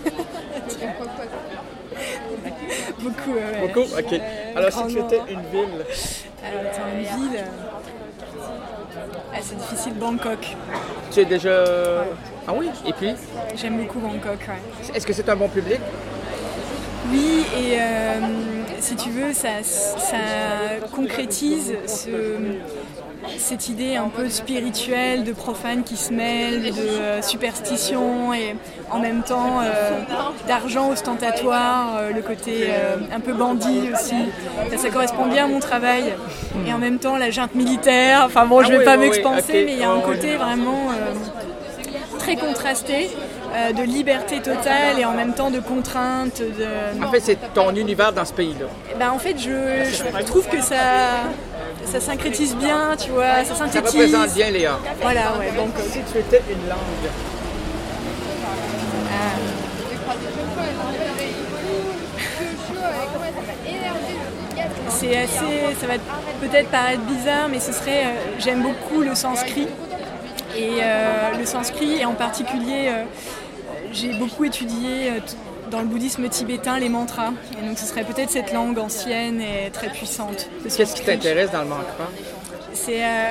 Beaucoup, ouais, ouais. Beaucoup? OK. Alors si tu grandement. étais une ville, Alors, attends, une ville. euh, Ah, c'est difficile, Bangkok. tu es déjà... Ah oui? Et puis, J'aime beaucoup Bangkok, ouais. est-ce que c'est un bon public? Oui, et euh, si tu veux, ça, ça concrétise ce- cette idée un peu spirituelle, de profane qui se mêle, de euh, superstition et en même temps euh, d'argent ostentatoire, euh, le côté euh, un peu bandit aussi. Ça, ça correspond bien à mon travail. Et en même temps, la junte militaire, enfin bon, je Ah vais oui, pas oui, m'expanser, oui, ok. mais il y a un Oh, oui. côté vraiment euh, très contrasté, euh, de liberté totale et en même temps de contrainte. De... En fait, c'est ton univers dans ce pays-là. Ben, en fait, je, je trouve que ça, ça syncrétise bien, tu vois, ça Ça synthétise. représente bien Léa. Voilà, ouais, donc Si tu étais une langue, c'est assez, ça va peut-être paraître bizarre, mais ce serait, euh, j'aime beaucoup le sanskrit. Et euh, le sanskrit, et en particulier, euh, j'ai beaucoup étudié euh, t- dans le bouddhisme tibétain les mantras. Et donc ce serait peut-être cette langue ancienne et très puissante. le qu'est-ce qui sanskrit. t'intéresse dans le mantra? C'est euh,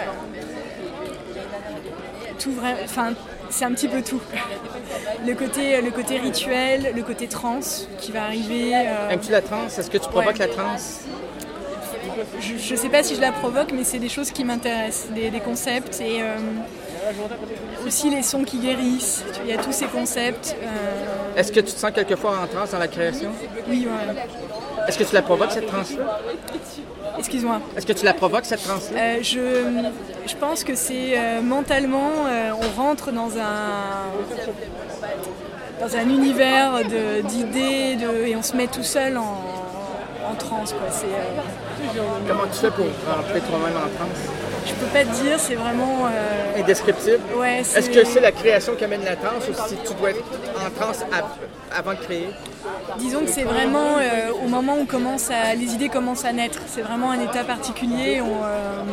tout vrai, enfin c'est un petit peu tout. Le côté, le côté rituel, le côté trance qui va arriver. euh, Aimes-tu la transe? Est-ce que tu provoques Ouais. la transe? je ne sais pas si je la provoque, mais c'est des choses qui m'intéressent, des, des concepts et euh, aussi les sons qui guérissent. Il y a tous ces concepts. euh, Est-ce que tu te sens quelquefois en transe dans la création? oui, ouais. Est-ce que tu la provoques, cette transe-là? Excuse-moi. Est-ce que tu la provoques, cette transe-là? Euh, je, je pense que c'est euh, mentalement, euh, on rentre dans un, dans un univers de- d'idées de, et on se met tout seul en, en transe. Quoi. C'est, euh, Comment tu fais pour rentrer toi-même en transe? je peux pas te dire, c'est vraiment. euh, Indescriptible? ouais, c'est- Est-ce que c'est la création qui amène la transe ou si tu dois être en transe à- avant de créer? Disons que c'est vraiment euh, au moment où commence à, les idées commencent à naître. C'est vraiment un état particulier. On, euh,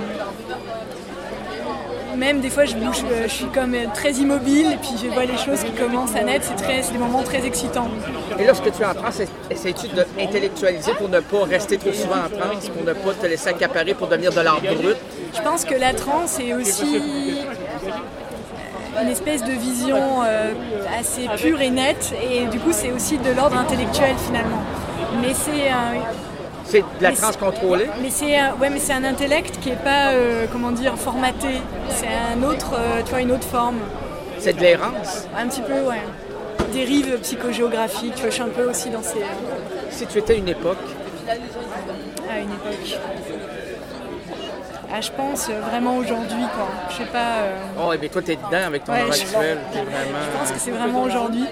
même des fois, je bouge, euh, je suis comme euh, très immobile et puis je vois les choses qui commencent à naître. C'est très, c'est des moments très excitants. Et lorsque tu es en transe, essaies-tu d'intellectualiser pour ne pas rester trop souvent en transe, pour ne pas te laisser accaparer, pour devenir de l'art brut? Je pense que la transe est aussi une espèce de vision euh, assez pure et nette et du coup c'est aussi de l'ordre intellectuel finalement. Mais c'est un... C'est de la Mais transe c'est- contrôlée? Mais c'est un, ouais, mais c'est un intellect qui n'est pas, euh, comment dire, formaté. C'est un autre, euh, tu vois, une autre forme. C'est de l'errance? Un petit peu, ouais. Dérive psychogéographique, tu vois, je suis un peu aussi dans ces... Si tu étais une époque, à une époque. Ah, je pense euh, vraiment aujourd'hui, quoi. Je sais pas... euh, oh, et bien toi, t'es dedans avec ton Ouais, art je- actuel. T'es vraiment... Je pense que c'est vraiment aujourd'hui.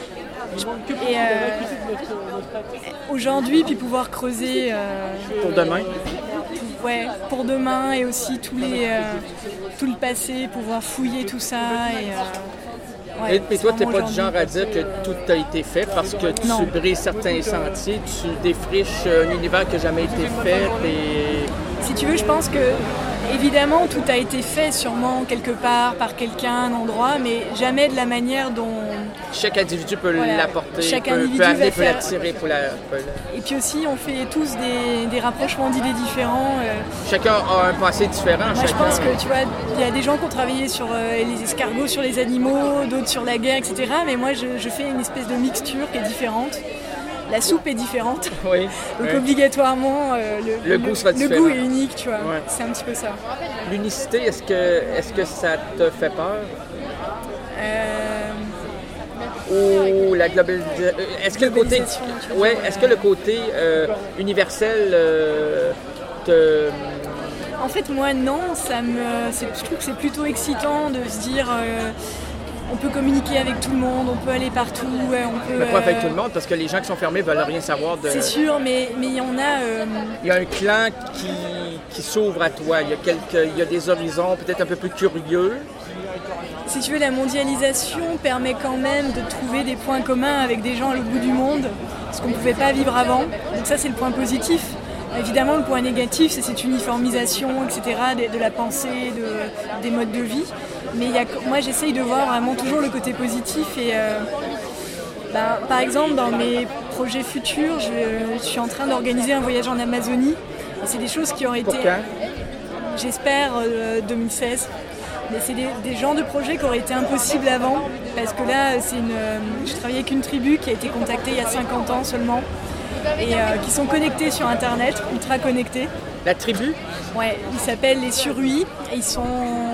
Et euh, aujourd'hui, puis pouvoir creuser euh, Pour demain? ouais, pour demain et aussi tous les, euh, tout le passé, pouvoir fouiller tout ça. Et, euh, ouais, Et, mais c'est toi, t'es vraiment pas du genre à dire que tout a été fait parce que tu Non. brises certains sentiers, tu défriches un univers qui n'a jamais été fait. Et... Si tu veux, je pense que évidemment tout a été fait sûrement quelque part par quelqu'un, un endroit, mais jamais de la manière dont... Chaque individu peut Voilà. l'apporter, Chaque peut, individu peut amener, va peut faire- l'attirer, peut la- peut la- Et puis aussi, on fait tous des, des rapprochements d'idées différents. euh, Chacun a un passé différent. Moi, je chacun... pense que, tu vois, il y a des gens qui ont travaillé sur euh, les escargots, sur les animaux, d'autres sur la guerre, et cetera. Mais moi, je, je fais une espèce de mixture qui est différente. La soupe est différente. Oui. Donc, oui. obligatoirement, euh, le, Le goût sera le différent. goût est unique, tu vois. Ouais. C'est un petit peu ça. L'unicité, est-ce que, est-ce que ça te fait peur? Euh, Ou la globalisation? Est-ce que le côté, Globalisation, tu veux ouais, dire, est-ce que le côté euh, universel euh, te... En fait, moi, non. Ça me, c'est- je trouve que c'est plutôt excitant de se dire... euh, on peut communiquer avec tout le monde, on peut aller partout, ouais, on peut... Mais pas avec euh, tout le monde, parce que les gens qui sont fermés veulent rien savoir de... C'est sûr, mais mais il y en a... euh, Il y a un clan qui, qui s'ouvre à toi. Il y a, quelques, il y a des horizons peut-être un peu plus curieux. Si tu veux, la mondialisation permet quand même de trouver des points communs avec des gens à l'autre bout du monde, ce qu'on ne pouvait pas vivre avant. Donc ça, c'est le point positif. Évidemment, le point négatif, c'est cette uniformisation, et cetera, de, de la pensée, de, des modes de vie. Mais il y a, moi, j'essaye de voir vraiment toujours le côté positif. Et, euh, bah, par exemple, dans mes projets futurs, je, je suis en train d'organiser un voyage en Amazonie. Et c'est des choses qui auraient été... Pour quand? J'espère euh, deux mille seize. Mais c'est des, des genres de projets qui auraient été impossibles avant, parce que là, c'est une, euh, je travaillais avec une tribu qui a été contactée il y a cinquante ans seulement, et euh, qui sont connectés sur Internet, ultra connectés. La tribu? Ouais, ils s'appellent les Surui, et ils sont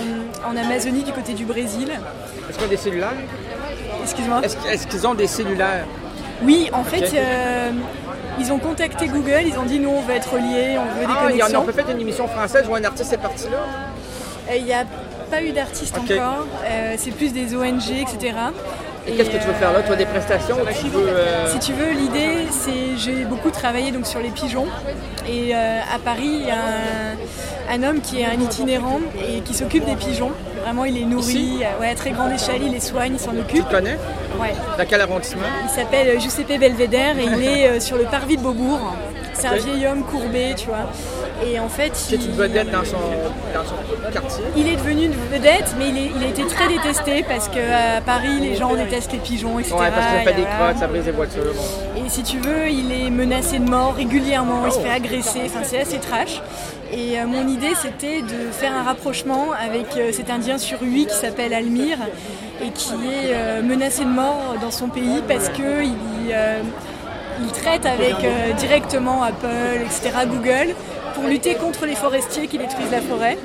en Amazonie du côté du Brésil. Est-ce qu'ils ont des cellulaires? Excuse-moi. Est-ce, est-ce qu'ils ont des cellulaires? Oui, en fait, Ok. euh, ils ont contacté Google, ils ont dit nous on veut être reliés, on veut des Ah, il y en a, on connexions. peut faire une émission française où un artiste est parti là? Et Il n'y a pas eu d'artistes Ok. encore, euh, c'est plus des O N G, et cetera. Et qu'est-ce que tu veux faire là? Tu as des prestations? Tu veux, euh, Si tu veux, l'idée, c'est j'ai beaucoup travaillé donc sur les pigeons. Et euh, à Paris, il y a un, un homme qui est un itinérant et qui s'occupe des pigeons. Vraiment, il les nourrit, Ici? euh, ouais, à très grande échelle, il les soigne, il s'en Tu occupe. le connais? Ouais. Dans quel arrondissement? Il s'appelle Giuseppe Belvedere et il est euh, sur le parvis de Beaubourg. C'est Ok. un vieil homme courbé, tu vois. Et en fait, C'est il, une vedette dans son, dans son quartier. il est devenu une vedette, mais il, est- il a été très détesté parce qu'à Paris, les gens détestent les pigeons, et cetera. Ouais, parce que ça Il y fait a- des voilà. crottes, ça brise des voitures. Bon. Et si tu veux, il est menacé de mort régulièrement, il se Oh. fait agresser, enfin c'est assez trash. Et euh, mon idée c'était de faire un rapprochement avec euh, cet Indien sur lui qui s'appelle Almir et qui est euh, menacé de mort dans son pays parce que il, euh, il traite avec euh, directement Apple, et cetera, Google, pour lutter contre les forestiers qui détruisent la forêt.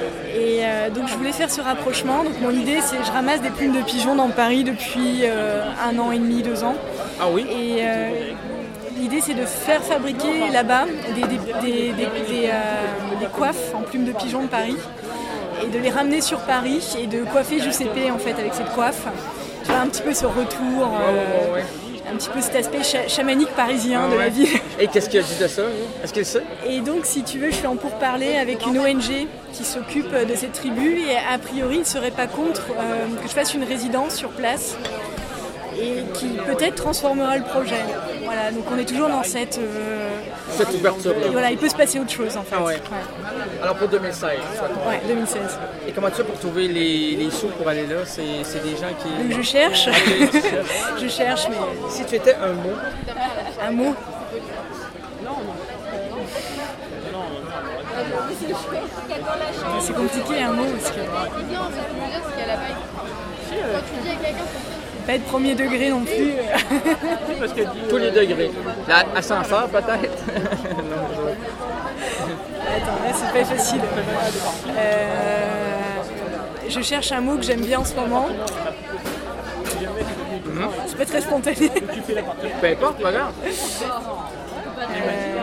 Et euh, donc je voulais faire ce rapprochement. Donc mon idée c'est je ramasse des plumes de pigeons dans Paris depuis euh, un an et demi, deux ans. Ah oui? Et euh, l'idée c'est de faire fabriquer là-bas des, des, des, des, des, euh, des coiffes en plumes de pigeons de Paris et de les ramener sur Paris et de coiffer Giuseppe en fait avec cette coiffe. Tu vois un petit peu ce retour, euh, Ouais, ouais, ouais. un petit peu cet aspect cha- chamanique parisien Ah de ouais. la ville. Et qu'est-ce qu'il a dit de ça? lui? Est-ce qu'il sait? Et donc si tu veux je suis en pourparlers avec une O N G qui s'occupe de cette tribu et a priori il ne serait pas contre euh, que je fasse une résidence sur place et qui peut-être transformera le projet. Voilà, donc on est toujours dans cette... euh, Cette ouverture-là. et voilà, il peut se passer autre chose en fait. Ah ouais. Alors pour deux mille seize, soit ton- Ouais, deux mille seize. Et comment tu fais pour trouver les, les sous pour aller là? C'est, c'est des gens qui... Donc je cherche, Ok, tu cherches. je cherche, mais Si tu étais un mot, un mot. C'est compliqué un mot parce que... Non, ce que je veux dire, c'est qu'elle a pas écrit. Quand tu dis à quelqu'un, Pas être premier degré non plus. Parce que Tous les degrés. L'ascenseur, peut-être? Non, je- Attends, là c'est pas facile. Euh, je cherche un mot que j'aime bien en ce moment. Mhm. C'est pas très spontané. Peu importe, pas grave. Euh,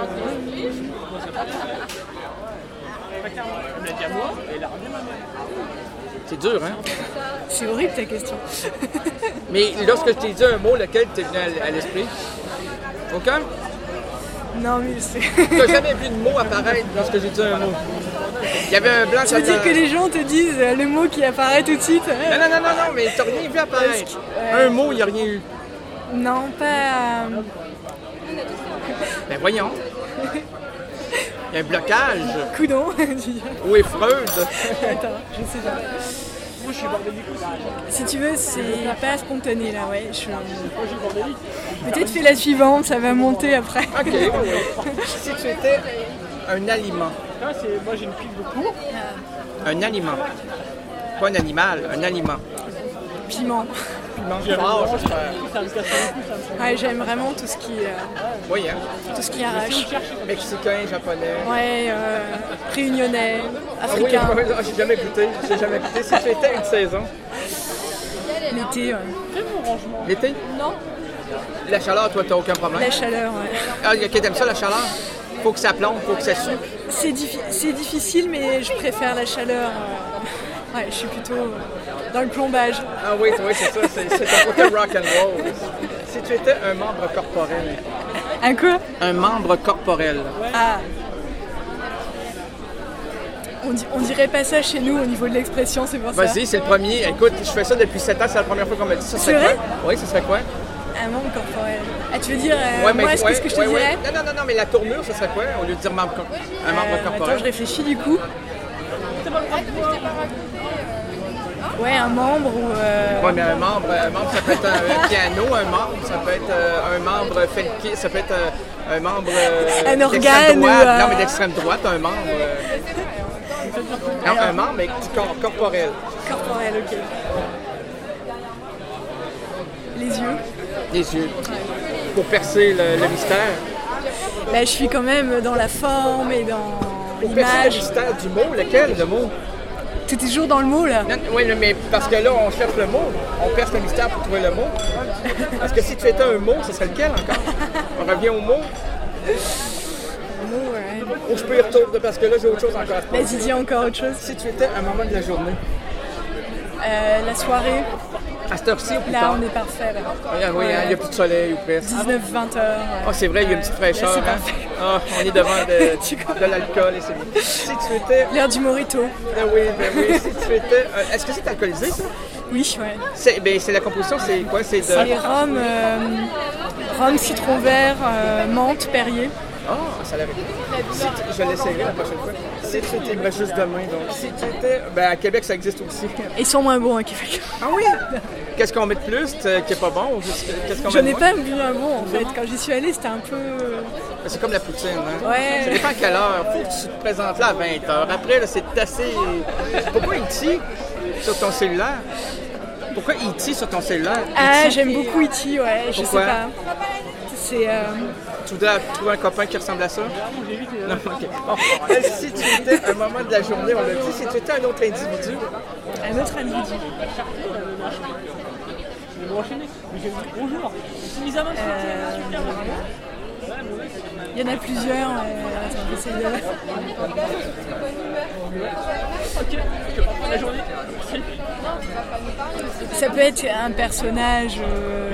C'est dur, hein? c'est horrible ta question. Mais lorsque je t'ai dit un mot, lequel t'est venu à, à l'esprit? Aucun? Non mais c'est... T'as jamais vu de mot apparaître lorsque j'ai dit un mot? Il y avait un blanc... Tu veux dire que les gens te disent euh, le mot qui apparaît tout de suite? Non, non, non, non, non, mais t'as rien vu apparaître. Ouais. Un mot, il n'y a rien eu. Non, pas... euh, Ben voyons. Il y a un blocage. Coudon. Où est Freud? Attends, je sais pas. moi je suis bordélique aussi. Si tu veux, c'est pas spontané là, ouais. Je... Peut-être fais la suivante, ça va monter après. Ok, oui, oui. Si tu étais un aliment, Là, c'est- moi j'ai une pile de cours. un aliment, pas un animal, un aliment. Piment. Piment fort, j'espère. Ça me casse le cou, ça me fait. Ouais, j'aime vraiment tout ce qui, euh, Oui, hein? tout ce qui arrache. Mexicain, japonais. Ouais, euh, réunionnais, Ah oui, africain, oui, ah, j'ai jamais goûté. J'ai jamais goûté. Si tu étais une saison, l'été, ouais. l'été? Non. La chaleur, toi, t'as aucun problème. La chaleur, ouais. Ah, ok, t'aimes ça, la chaleur? Faut que ça plombe, faut que ça sue. C'est, diffi- c'est difficile, mais je préfère la chaleur. euh, Ouais, je suis plutôt euh, dans le plombage. Ah oui, oui, c'est ça. C'est, c'est un côté rock and roll. Si tu étais un membre corporel. Un quoi? Un membre corporel. Ah. On, di- on dirait pas ça chez nous au niveau de l'expression, c'est pour ça. Vas-y, c'est le premier. Écoute, je fais ça depuis sept ans, c'est la première fois qu'on me dit ça. C'est serait vrai? quoi? Oui, ce serait quoi? Un membre corporel. Ah, tu veux dire, euh, Ouais, mais- moi, est-ce que, ouais, ce que je te ouais, ouais. dirais? Non, non, non, non, mais la tournure, ce serait quoi au lieu de dire membre, cor- un membre Euh, Attends, corporel? je réfléchis du coup. Ouais, un membre ou... euh, Oui, mais un membre, un membre, ça peut être un, un piano, un membre, ça peut être euh, un membre felké, ça peut être euh, un membre euh, Un d'extrême organe droite. ou, euh, Non, mais d'extrême droite, un membre. euh, Non, un membre, mais cor- corporel. corporel, ok. Les yeux. Les yeux. Pour percer le, le mystère. Bah, je suis quand même dans la forme et dans Pour percer le l'image. mystère du mot, lequel, le mot? T'es toujours dans le mot là. Non, oui, mais parce que là, on cherche le mot. On perce le mystère pour trouver le mot. Parce que si tu étais un mot, ce serait lequel encore? On revient au mot. Le mot, ouais. Ou je peux y retourner parce que là, j'ai autre chose encore à te poser. Vas-y, dis encore autre chose. Si tu étais un moment de la journée, Euh, la soirée, à cette heure-ci ou plus là tard? on est parfait. Là. Ah oui, hein, il n'y a plus de soleil ou presque. dix-neuf vingt heures. Ah, c'est vrai, il y a une petite fraîcheur. Là, c'est hein? parfait. Ah, on est devant de, Tu comprends. de l'alcool et c'est bien. Si tu étais. L'heure du mojito. Ah oui, ben oui, si tu étais. euh, Est-ce que c'est alcoolisé ça? Oui, ouais. C'est, ben, c'est la composition, c'est quoi? C'est de. C'est rhum, euh, rhum, citron vert, euh, menthe, Perrier. Ah, ça l'avait. Si tu- je l'essayerai la prochaine fois. Si tu étais. Ben, juste demain, donc. Si tu étais. Ben, à Québec, ça existe aussi. Ils sont moins bons à Québec. Ah oui? Qu'est-ce qu'on met de plus euh, qui est pas bon? ou juste- Qu'est-ce qu'on Je met de n'ai moins? pas vu un bon en fait. Quand j'y suis allée, c'était un peu. C'est comme la poutine, hein? Ouais. Ça dépend à quelle heure. Faut que tu te présentes là à vingt heures. Après, là, c'est assez... Pourquoi E T sur ton cellulaire? Pourquoi E T sur ton cellulaire? Ah, E T? j'aime beaucoup E T, ouais. Je sais Pourquoi? pas. C'est. euh, Tu voudrais trouver un copain qui ressemble à ça? Non, ok. Bon, euh, si tu étais un moment de la journée, on l'a dit, si tu étais un autre individu, un autre individu. Je vais m'enchaîner. Mais je vais dire bonjour. C'est mis à main sur Euh, super. Il y en a plusieurs. euh, Attends, j'essaie de. Ok, je vais prendre la journée. Merci. Ça peut être un personnage. euh,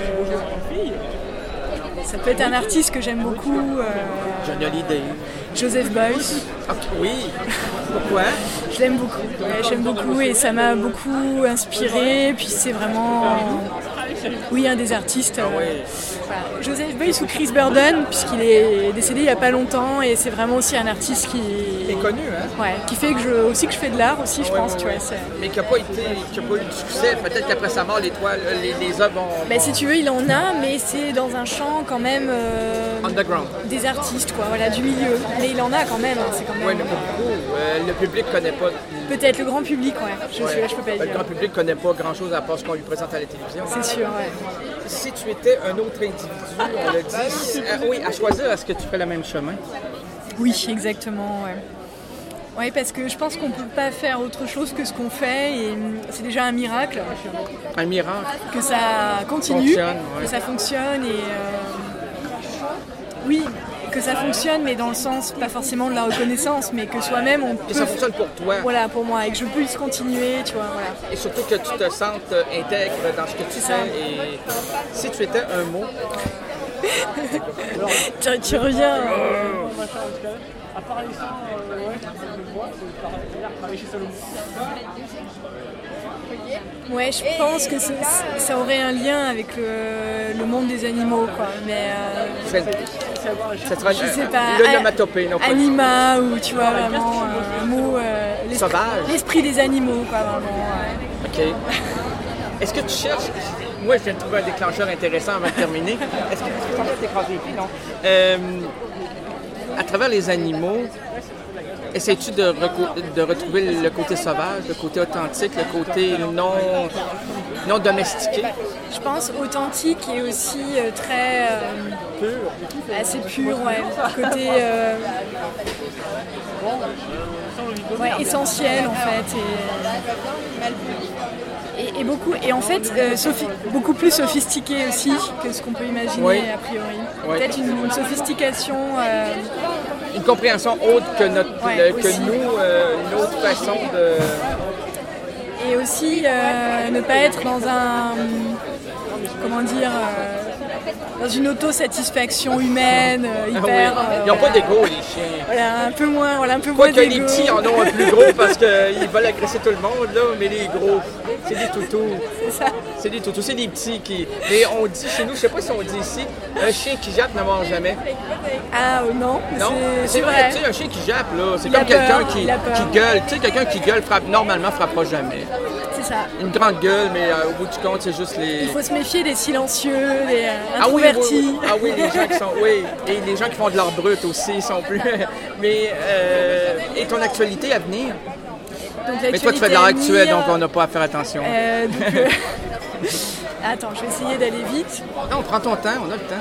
Ça peut être un artiste que j'aime beaucoup. euh, Johnny Hallyday. Joseph Beuys. Ah, oui. Pourquoi? Je l'aime beaucoup. Ouais, j'aime beaucoup et ça m'a beaucoup inspiré. Puis c'est vraiment. Oui, un des artistes. euh, Oui. Voilà. Joseph Beuys ou Chris Burden, puisqu'il est décédé il n'y a pas longtemps, et c'est vraiment aussi un artiste qui est connu, hein? Ouais, qui fait que je, aussi que je fais de l'art aussi, je ouais, pense, ouais, tu ouais. vois. C'est... Mais qui n'a pas été, qui a pas eu de succès. Peut-être qu'après sa mort, les toiles, les, les œuvres ont. Ben, si tu veux, il en a, mais c'est dans un champ quand même. Euh, Underground. Des artistes, quoi, voilà, du milieu. Mais il en a quand même, hein, c'est quand même. Oui, mais beaucoup. Euh, le public ne connaît pas. Peut-être le grand public, ouais. Je, ouais. je, je peux pas ben, dire. Le grand public ne connaît pas grand-chose à part ce qu'on lui présente à la télévision. C'est sûr, ouais. Si tu étais un autre individu, on l'a dit, euh, oui, à choisir, est-ce que tu ferais le même chemin? Oui, exactement, ouais. Oui, parce que je pense qu'on ne peut pas faire autre chose que ce qu'on fait et c'est déjà un miracle. Un miracle. Que ça continue, ouais. que ça fonctionne et... Euh... Oui, que ça fonctionne, mais dans le sens, pas forcément de la reconnaissance, mais que soi-même, on peut... Que ça fonctionne pour toi. Voilà, pour moi, et que je puisse continuer, tu vois, voilà. Et surtout que tu te sentes intègre dans ce que tu fais. Et si tu étais un mot... tu, tu reviens... Euh... À part les sons, euh, ouais, je vois, c'est travailler chez Salomon. Ouais, je pense que ça, ça aurait un lien avec le, le monde des animaux, quoi. Mais euh, c'est, ça sera, je sais pas, l'onomatopée, non pas. Anima, ou tu vois, vraiment euh, un mot... Euh, l'esprit, sauvage. L'esprit des animaux, quoi, vraiment. Ouais. OK. Est-ce que tu cherches... Moi, je viens de trouver un déclencheur intéressant avant de terminer. Est-ce que tu peux t'écraser les pieds, non? Euh, à travers les animaux, essaies-tu de, reco- de retrouver le côté sauvage, le côté authentique, le côté non, non domestiqué? Je pense authentique et aussi euh, très... Euh, pur. Assez pur, ouais. Côté... Euh, ouais, essentiel, en fait. Et, Et, et, beaucoup, et en fait, euh, sophi- beaucoup plus sophistiqué aussi que ce qu'on peut imaginer oui. a priori. Oui. Peut-être une, une sophistication... Euh... Une compréhension autre que, notre, ouais, le, que nous, euh, une autre façon de... Et aussi euh, ne pas être dans un... Comment dire euh, dans une autosatisfaction humaine, euh, hyper... Ah oui. Ils n'ont euh, pas voilà. d'égo, les chiens. Voilà, un peu moins, voilà, un peu Quoi moins que d'égo. les petits en ont un plus gros parce qu'ils veulent agresser tout le monde, là, mais les gros, c'est des toutous. C'est ça. C'est des toutous, c'est des petits qui... Mais on dit chez nous, je sais pas si on dit ici, un chien qui jappe ne mange jamais. Ah non, non c'est, c'est vrai. Tu sais, un chien qui jappe, là, c'est il comme quelqu'un qui, qui gueule. Tu sais, quelqu'un qui gueule, frappe, normalement, frappera jamais. C'est ça. Une grande gueule, mais euh, au bout du compte, c'est juste les... Il faut se méfier des silencieux, des euh, introvertis. Ah oui, oui, oui. Ah oui, les gens qui sont... Oui, et les gens qui font de l'art brut aussi, ils sont plus... Mais, euh, et ton actualité à venir? Donc, mais toi, tu fais de l'art actuel, donc on n'a pas à faire attention. Euh, donc, euh... Attends, je vais essayer d'aller vite. Non, prends ton temps, on a le temps.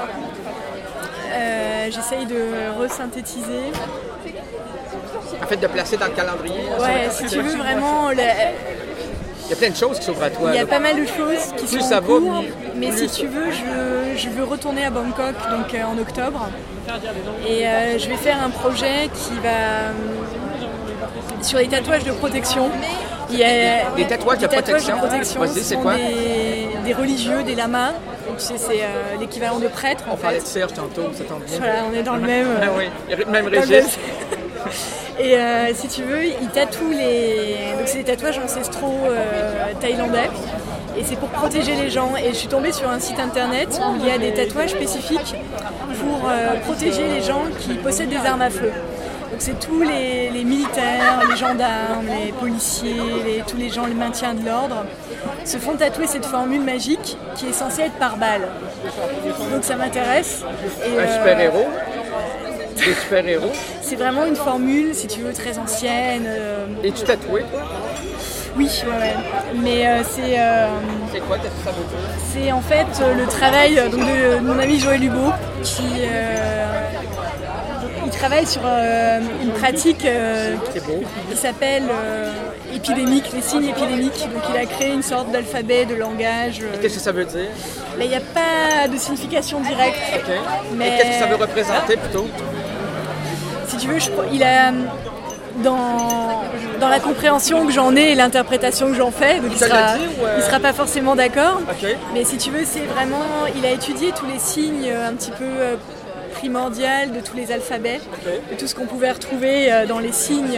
Euh, j'essaye de resynthétiser. En fait, de placer dans le calendrier. Là, ouais, si tu veux vraiment... La... Il y a plein de choses qui s'ouvrent à toi. Il y a là. pas mal de choses qui plus sont ça en cours, va, mais plus... si tu veux, je, je veux retourner à Bangkok donc, euh, en octobre. Et euh, je vais faire un projet qui va... Euh, sur les tatouages de protection. Il y a des tatouages, des de, tatouages protection. de protection. Vas-y, c'est quoi? Des, des religieux, des lamas. Donc c'est, c'est euh, l'équivalent de prêtre en on fait. On parlait de Serge tantôt, ça tombe bien. Voilà, on est dans le même... Ah oui, le même registre. Et euh, si tu veux, ils tatouent les... Donc c'est des tatouages ancestraux euh, thaïlandais. Et c'est pour protéger les gens. Et je suis tombée sur un site internet où il y a des tatouages spécifiques pour euh, protéger les gens qui possèdent des armes à feu. Donc c'est tous les, les militaires, les gendarmes, les policiers, les, tous les gens, les maintiens de l'ordre, se font tatouer cette formule magique qui est censée être par balle. Donc ça m'intéresse. Et, un euh, super-héros Des super-héros C'est vraiment une formule, si tu veux, très ancienne. Euh... Et tu tatoué? Oui, ouais, ouais. Mais euh, c'est... Euh... C'est quoi, qu'est-ce que ça veut dire? C'est en fait euh, le travail euh, donc, de, de mon ami Joël Hugo qui... Euh... Il travaille sur euh, une pratique euh, qui s'appelle euh, épidémique, les signes épidémiques. Donc il a créé une sorte d'alphabet, de langage. Euh... Qu'est-ce que ça veut dire? Il n'y a pas de signification directe. Okay. Mais... Et qu'est-ce que ça veut représenter plutôt? Si tu veux, je... il a... Dans, dans la compréhension que j'en ai et l'interprétation que j'en fais, donc il ne sera, euh... sera pas forcément d'accord. Okay. Mais si tu veux, c'est vraiment... Il a étudié tous les signes un petit peu... primordial de tous les alphabets, okay. de tout ce qu'on pouvait retrouver euh, dans les signes,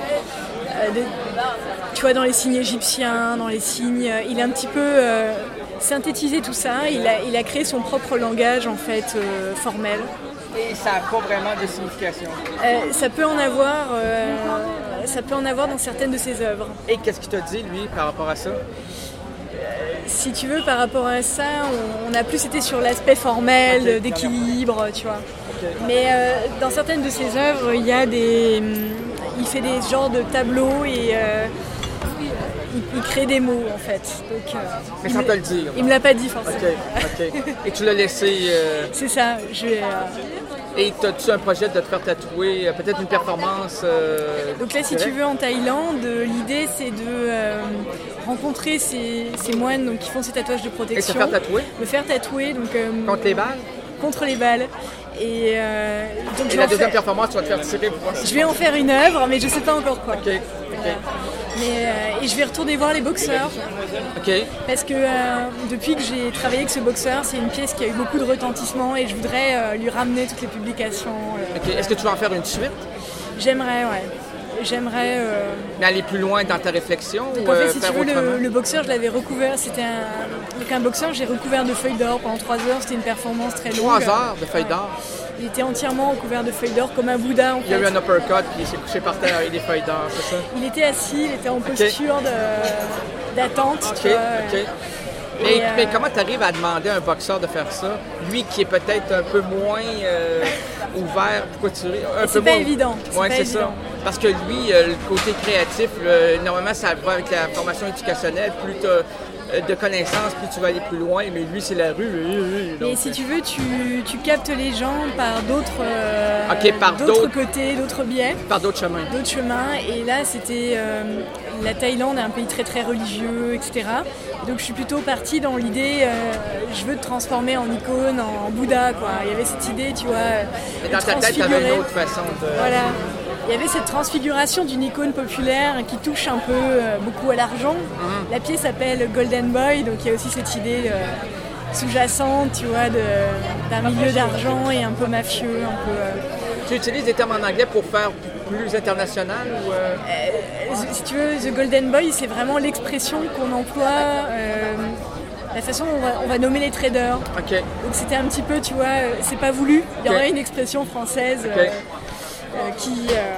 euh, euh, de, tu vois, dans les signes égyptiens, dans les signes. Euh, il est un petit peu, euh, synthétisé tout ça. Il a, il a créé son propre langage en fait euh, formel. Et ça n'a pas vraiment de signification. Euh, ça peut en avoir, euh, ça peut en avoir dans certaines de ses œuvres. Et qu'est-ce qu'il t'a dit lui par rapport à ça? Si tu veux, par rapport à ça, on, on a plus été sur l'aspect formel, okay, d'équilibre, tu vois. Okay. Mais euh, dans certaines de ses œuvres, il y a des, il fait des genres de tableaux et euh, il, il crée des mots en fait. Donc, euh, mais sans te le dire. Il me l'a pas dit forcément. Ok, ok. Et tu l'as laissé. Euh... C'est ça. Je vais, euh... Et as-tu un projet de te faire tatouer, peut-être une performance euh, Donc là, si tu veux, en Thaïlande, l'idée c'est de euh, rencontrer ces, ces moines donc, qui font ces tatouages de protection. Et te faire tatouer? Me faire tatouer. Donc, euh, contre les balles? Contre les balles. Et, euh, donc et la deuxième faire... performance, tu vas te faire tirer pour voir si je vais en faire une œuvre, mais je sais pas encore quoi. Ok, ok. Voilà. Mais, euh, et je vais retourner voir les boxeurs. Ok. Parce que euh, depuis que j'ai travaillé avec ce boxeur, c'est une pièce qui a eu beaucoup de retentissement et je voudrais euh, lui ramener toutes les publications. Euh. Ok. Est-ce que tu vas en faire une suite? J'aimerais, ouais. J'aimerais. Euh... Mais aller plus loin dans ta réflexion? Donc, ou en fait, euh, si faire tu veux, autrement? le, le boxeur, je l'avais recouvert. C'était un. Donc, un boxeur, j'ai recouvert de feuilles d'or pendant trois heures. C'était une performance très longue. Trois heures de feuilles ouais. d'or? Il était entièrement recouvert de feuilles d'or, comme un Bouddha en fait. Il y a eu un uppercut, puis il s'est couché par terre avec des feuilles d'or, c'est ça? Il était assis, il était en posture okay. de, d'attente. Ok, tu vois. ok. Et, et, euh... Mais comment tu arrives à demander à un boxeur de faire ça? Lui qui est peut-être un peu moins euh, ouvert, pourquoi tu ris? Un c'est peu pas moins... évident. Oui, c'est, c'est ça. Parce que lui, euh, le côté créatif, euh, normalement, ça va avec la formation éducationnelle. Plus tu as de connaissances, plus tu vas aller plus loin. Mais lui, c'est la rue. Donc... Et si tu veux, tu, tu captes les gens par d'autres, euh, okay, par d'autres, d'autres côtés, d'autres biais. Par d'autres chemins. D'autres chemins. Et là, c'était... Euh, la Thaïlande est un pays très très religieux, et cetera. Donc je suis plutôt partie dans l'idée, euh, je veux te transformer en icône, en Bouddha, quoi. Il y avait cette idée, tu vois. Et dans ta tête, tu avais une autre façon de... Voilà. Il y avait cette transfiguration d'une icône populaire qui touche un peu euh, beaucoup à l'argent. Mm-hmm. La pièce s'appelle Golden Boy, donc il y a aussi cette idée euh, sous-jacente, tu vois, de, d'un milieu d'argent et un peu mafieux, un peu... Euh... Tu utilises des termes en anglais pour faire plus international ou euh... Euh, si tu veux, The Golden Boy, c'est vraiment l'expression qu'on emploie, euh, la façon dont on va, on va nommer les traders. Okay. Donc c'était un petit peu, tu vois, c'est pas voulu. Il y okay. aurait une expression française okay. euh, euh, qui, euh,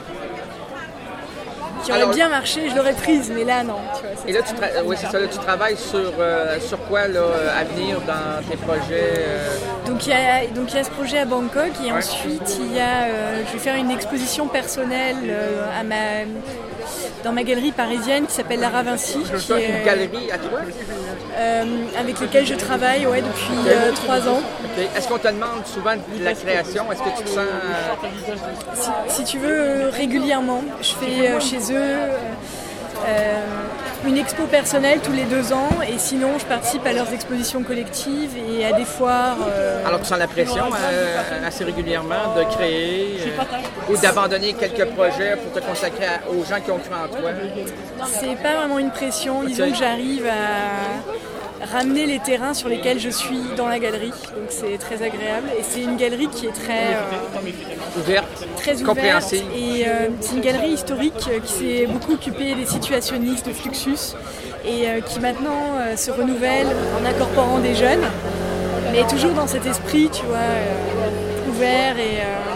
qui aurait Alors, bien marché, je l'aurais prise, mais là non. Tu vois, et là, tu, tra- oui, c'est ça, là, tu travailles sur, euh, sur quoi là, à venir dans tes projets euh... Donc il y a donc il y a ce projet à Bangkok et ouais. ensuite il y a euh, je vais faire une exposition personnelle euh, à ma dans ma galerie parisienne qui s'appelle Lara Vinci. Qui est une galerie à toi euh, avec laquelle je travaille ouais, depuis okay. euh, trois ans. Okay. Est-ce qu'on te demande souvent de la création? Est-ce que tu te sens... Euh... Si, si tu veux, euh, régulièrement. Je fais euh, chez eux euh, une expo personnelle tous les deux ans et sinon je participe à leurs expositions collectives et à des foires. Euh... Alors tu sens la pression euh, assez régulièrement de créer euh, ou d'abandonner quelques projets pour te consacrer à, aux gens qui ont cru en toi? C'est pas vraiment une pression, okay. Disons que j'arrive à ramener les terrains sur lesquels je suis dans la galerie, donc c'est très agréable et c'est une galerie qui est très euh, ouverte, très ouverte compréhensive et euh, c'est une galerie historique qui s'est beaucoup occupée des situationnistes de Fluxus et euh, qui maintenant euh, se renouvelle en incorporant des jeunes, mais toujours dans cet esprit, tu vois, euh, ouvert et euh,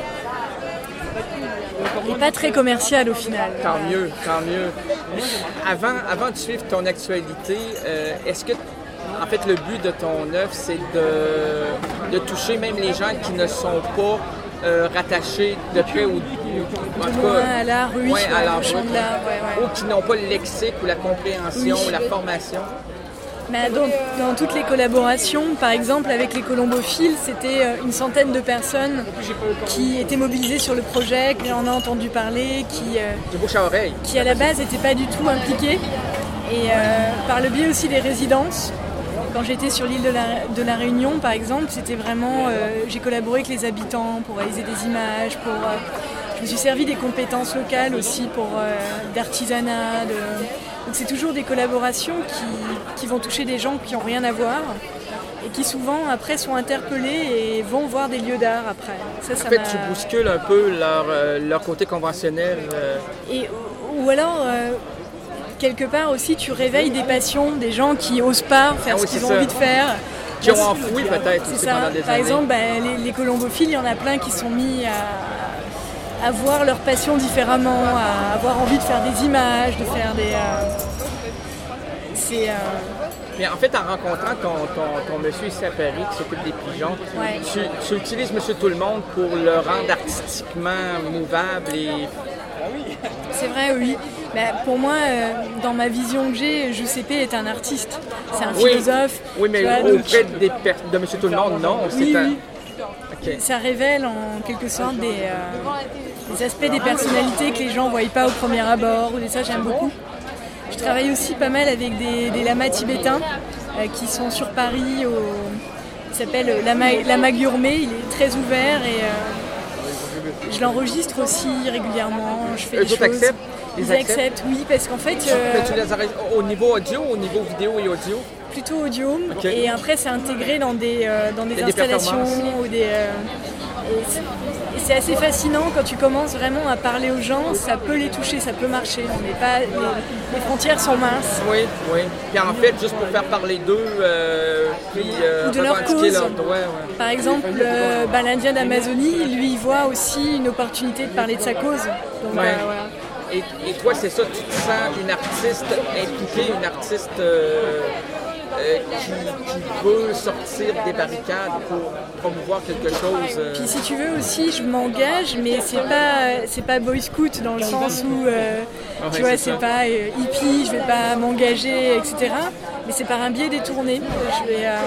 Et pas très commercial au final. Tant mieux, tant mieux. Avant, avant de suivre ton actualité, euh, est-ce que, en fait, le but de ton œuvre, c'est de, de toucher même les gens qui ne sont pas euh, rattachés de près ou en tout cas, à l'art, oui, ouais, à l'art, champ de l'art, ouais, ouais. ou qui n'ont pas le lexique ou la compréhension oui. ou la formation? Mais dans, dans toutes les collaborations, par exemple avec les Colombophiles, c'était une centaine de personnes qui étaient mobilisées sur le projet, qui en a entendu parler, qui, euh, de bouche à oreille. qui à la base n'étaient pas du tout impliquées. Et euh, par le biais aussi des résidences, quand j'étais sur l'île de la, de la Réunion par exemple, c'était vraiment, euh, j'ai collaboré avec les habitants pour réaliser des images, pour, euh, je me suis servi des compétences locales aussi pour euh, d'artisanat, de... Donc c'est toujours des collaborations qui, qui vont toucher des gens qui n'ont rien à voir et qui souvent après sont interpellés et vont voir des lieux d'art après. Ça, ça en fait, m'a... tu bouscules un peu leur, euh, leur côté conventionnel. Euh... Et, ou alors, euh, quelque part aussi, tu réveilles des passions, des gens qui osent pas faire Ah oui, ce qu'ils c'est ont ça. envie de faire. Qui ont enfoui peut-être C'est aussi ça. pendant des Par années. exemple, ben, les, les colombophiles, il y en a plein qui sont mis à, à voir leur passion différemment, à avoir envie de faire des images, de faire des... Euh, c'est... Euh, Mais en fait, en rencontrant ton, ton, ton monsieur ici à Paris qui s'occupe des pigeons, Ouais. tu, tu utilises Monsieur Tout-le-Monde pour le rendre artistiquement mouvable et... c'est vrai, oui. Mais pour moi, euh, dans ma vision que j'ai, Giuseppe est un artiste. C'est un Oui. philosophe. Oui, mais tu vois, donc, auprès des per- de Monsieur Tout-le-Monde, non. Oui, c'est un... oui. OK. Ça révèle en quelque sorte des, euh, des aspects des personnalités que les gens ne voient pas au premier abord. Ou des, ça, j'aime beaucoup. Je travaille aussi pas mal avec des, des lamas tibétains euh, qui sont sur Paris. Au, il s'appelle Lama, Lama Gourmet. Il est très ouvert et euh, je l'enregistre aussi régulièrement. Je fais Eux des autres choses. acceptent? Ils Ils acceptent? acceptent, oui, parce qu'en fait, Tu- euh, tu les arrêtes au niveau audio, au niveau vidéo et audio? plutôt audio. Ok. Et après, c'est intégré dans des, euh, dans des Il y a des installations performances. ou des. euh, et c'est- et c'est assez fascinant quand tu commences vraiment à parler aux gens, ça peut les toucher, ça peut marcher. On n'est pas, les, les frontières sont minces. Oui, oui. Puis en fait, juste pour faire parler d'eux, euh, puis euh, Ou de leur revendiquer cause. leurs droits, ouais. Par exemple, euh, bah, l'Indien d'Amazonie, lui, il voit aussi une opportunité de parler de sa cause. Donc, Ouais. euh, voilà. Et, et toi, c'est ça, tu te sens une artiste impliquée, une artiste euh, euh, qui, qui veut sortir des barricades pour promouvoir quelque chose. euh, Puis si tu veux aussi, je m'engage, mais c'est pas c'est pas boy scout dans le sens où euh, Ouais, tu vois, c'est c'est ça. pas euh, hippie, je vais pas m'engager, et cetera. Mais c'est par un biais détourné. Je vais euh,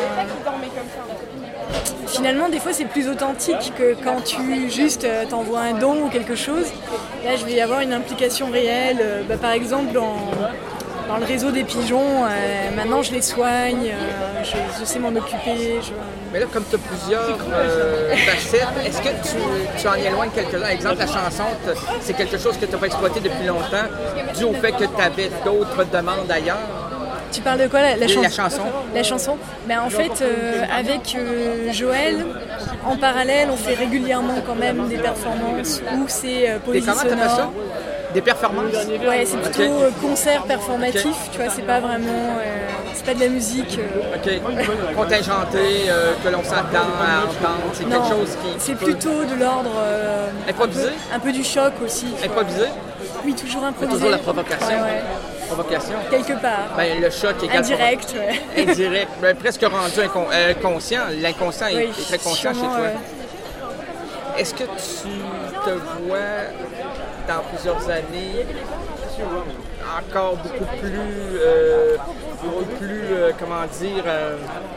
finalement, des fois, c'est plus authentique que quand tu juste euh, t'envoies un don ou quelque chose. Là, je vais y avoir une implication réelle. Euh, bah, par exemple, dans, dans le réseau des pigeons, euh, maintenant, je les soigne, euh, je, je sais m'en occuper. Je... Mais là, comme tu as plusieurs euh, facettes, est-ce que tu, tu en éloignes quelques-uns? Exemple, la chanson, t- c'est quelque chose que tu n'as pas exploité depuis longtemps, dû au fait que tu avais d'autres demandes ailleurs. Tu parles de quoi, la, la, Et chanson la chanson? La chanson ben, en fait, euh, avec euh, Joël, en parallèle, on fait régulièrement quand même des performances où c'est euh, Des poésie comment t'appelles ça? sonore. Des performances? Ouais, c'est plutôt Ok. euh, concert performatif, tu vois, c'est pas vraiment... euh, c'est pas de la musique. euh, OK. Contingenté, euh, que l'on s'attend à entendre, c'est non, quelque chose qui... c'est peut- plutôt de l'ordre... euh, Improvisé? un peu, un peu du choc aussi. tu vois. Improvisé? Oui, toujours Mais improvisé. toujours la provocation. Ouais, ouais. Provocation? Quelque part. Ben, le choc est Indirect, ouais. Indirect, ben, presque rendu incon- euh, conscient. L'inconscient est- Oui, est, très conscient chez sûrement, toi. ouais. Est-ce que tu te vois dans plusieurs années encore beaucoup plus, euh, beaucoup plus, euh, comment dire, euh,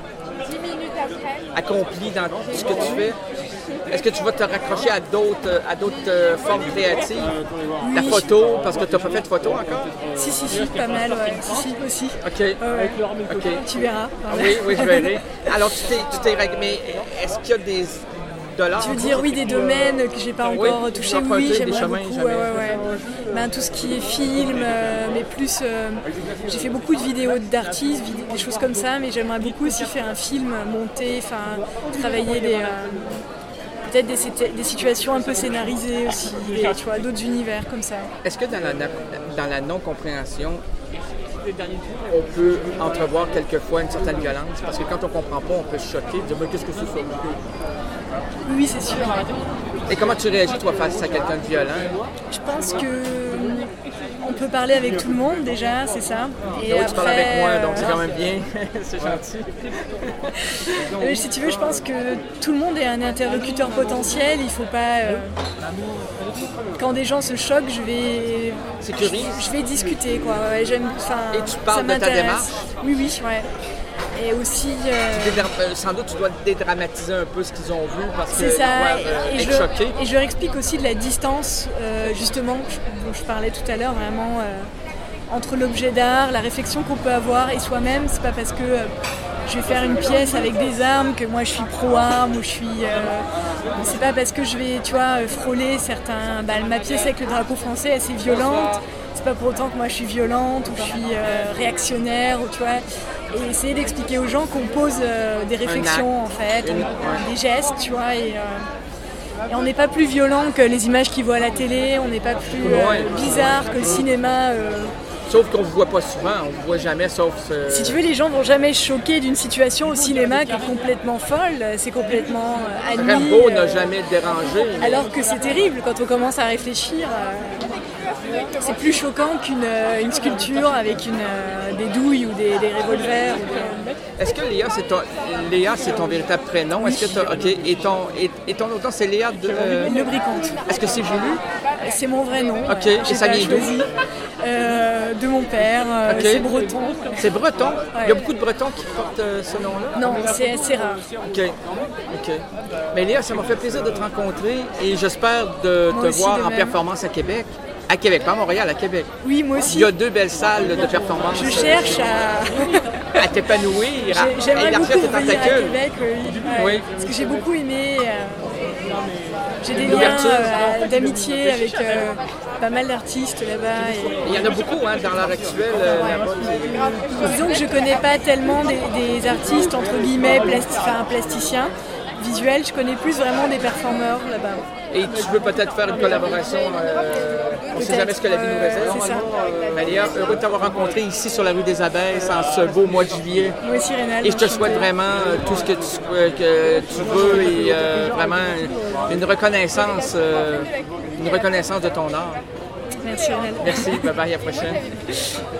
accompli dans tout ce que tu fais? Est-ce que tu vas te raccrocher à d'autres, à d'autres euh, formes créatives? La Oui, photo, parce que tu n'as pas fait de photo encore? Si, si, si, pas mal, ouais. Si, si, aussi. OK. Ouais, ouais. OK. Tu verras. Ah oui, oui, je verrai. Alors, tu t'es, tu t'es rég- mais est-ce qu'il y a des dollars? Tu veux dire, oui, des domaines que j'ai pas Oui, encore touchés, emprunter oui, des j'aimerais chemins, beaucoup. jamais. Ouais, ouais, ouais. Ben, tout ce qui est film, euh, mais plus. euh, j'ai fait beaucoup de vidéos d'artistes, vid- des choses comme ça, mais j'aimerais beaucoup aussi faire un film monté, enfin, travailler des. euh, peut-être des, sit- des situations un peu scénarisées aussi, des, tu vois, d'autres univers comme ça. Est-ce que dans la, dans la non-compréhension, on peut entrevoir quelquefois une certaine violence? Parce que quand on ne comprend pas, on peut se choquer, dire mais qu'est-ce que c'est ça? Oui, c'est sûr. Et comment tu réagis, toi, face à quelqu'un de violent? Je pense que hum, on peut parler avec tout le monde déjà, c'est ça. Et Oui, tu parles avec moi, donc c'est euh, quand même bien. C'est gentil. Euh, si tu veux, je pense que tout le monde est un interlocuteur potentiel. Il faut pas. euh, Quand des gens se choquent, je vais. Sécurise. Je vais discuter, quoi. Ouais, j'aime. Enfin, Et tu parles ça de ta m'intéresse. démarche? Oui, oui, ouais. Et aussi. euh, Dédra- euh, Sans doute, tu dois dédramatiser un peu ce qu'ils ont vu parce qu'ils C'est ça, doivent euh, et, et être je, choqués. et je leur explique aussi de la distance, euh, justement, je- dont je parlais tout à l'heure, vraiment euh, entre l'objet d'art, la réflexion qu'on peut avoir et soi-même. C'est pas parce que euh, je vais faire une pièce avec des armes que moi je suis pro-armes ou je suis. Euh, c'est pas parce que je vais, tu vois, euh, frôler certains. Bah, ma pièce avec le drapeau français, elle c'est violente. C'est pas pour autant que moi je suis violente ou je suis euh, réactionnaire ou tu vois. Et essayer d'expliquer aux gens qu'on pose euh, des réflexions en fait, Une- on- des gestes, tu vois. Et, euh, et on n'est pas plus violent que les images qu'ils voient à la télé, on n'est pas plus euh, Ouais. bizarre que le cinéma euh, Sauf qu'on ne vous voit pas souvent, on ne vous voit jamais, sauf... Ce... Si tu veux, les gens vont jamais choquer d'une situation au cinéma qui est complètement folle, c'est complètement euh, admis. Rambo euh, n'a jamais dérangé. Mais... Alors que c'est terrible quand on commence à réfléchir. Euh, c'est plus choquant qu'une euh, une sculpture avec une, euh, des douilles ou des, des revolvers. Ou des... Est-ce que Léa, c'est ton, Léa, c'est ton véritable prénom? Est-ce que t'as, ok, et ton, et, et ton autre nom, c'est Léa de... Euh... Lebricante. Est-ce que c'est voulu? C'est mon vrai nom. Ok, euh, et ça vient d'où? Euh, de mon père, euh, okay. C'est breton. C'est breton? Ouais. Il y a beaucoup de bretons qui portent euh, ce nom-là? Non, c'est assez rare. OK. OK. Mais Léa, ça m'a fait plaisir de te rencontrer et j'espère de Moi te aussi, voir de en même. performance à Québec. À Québec, pas à Montréal, à Québec. Oui, moi aussi. Il y a deux belles salles de performance. Je cherche à... à t'épanouir, à J'aimerais élargir beaucoup tes revenir à tentacules. Québec, oui. Ouais. Oui. Parce que j'ai beaucoup aimé... Euh... J'ai des liens L'ouverture. euh, d'amitié avec euh, pas mal d'artistes là-bas. Et... Il y en a beaucoup hein, dans l'art actuel. Euh, là-bas. Disons que je connais pas tellement des, des artistes, entre guillemets, plasti enfin, plasticiens. Visuels, je connais plus vraiment des performeurs là-bas. Et tu veux peut-être faire une collaboration, euh, on ne sait jamais ce que la vie nous réserve. Euh, c'est ça. Mais Léa, heureux de t'avoir rencontré ici sur la rue des Abeilles en ce beau mois de juillet. Moi aussi, Rénal. Et je te souhaite vraiment euh, tout ce que tu, euh, que tu veux et euh, vraiment une reconnaissance, euh, une reconnaissance de ton art. Merci, Rénal. Merci, bye bye, à la prochaine.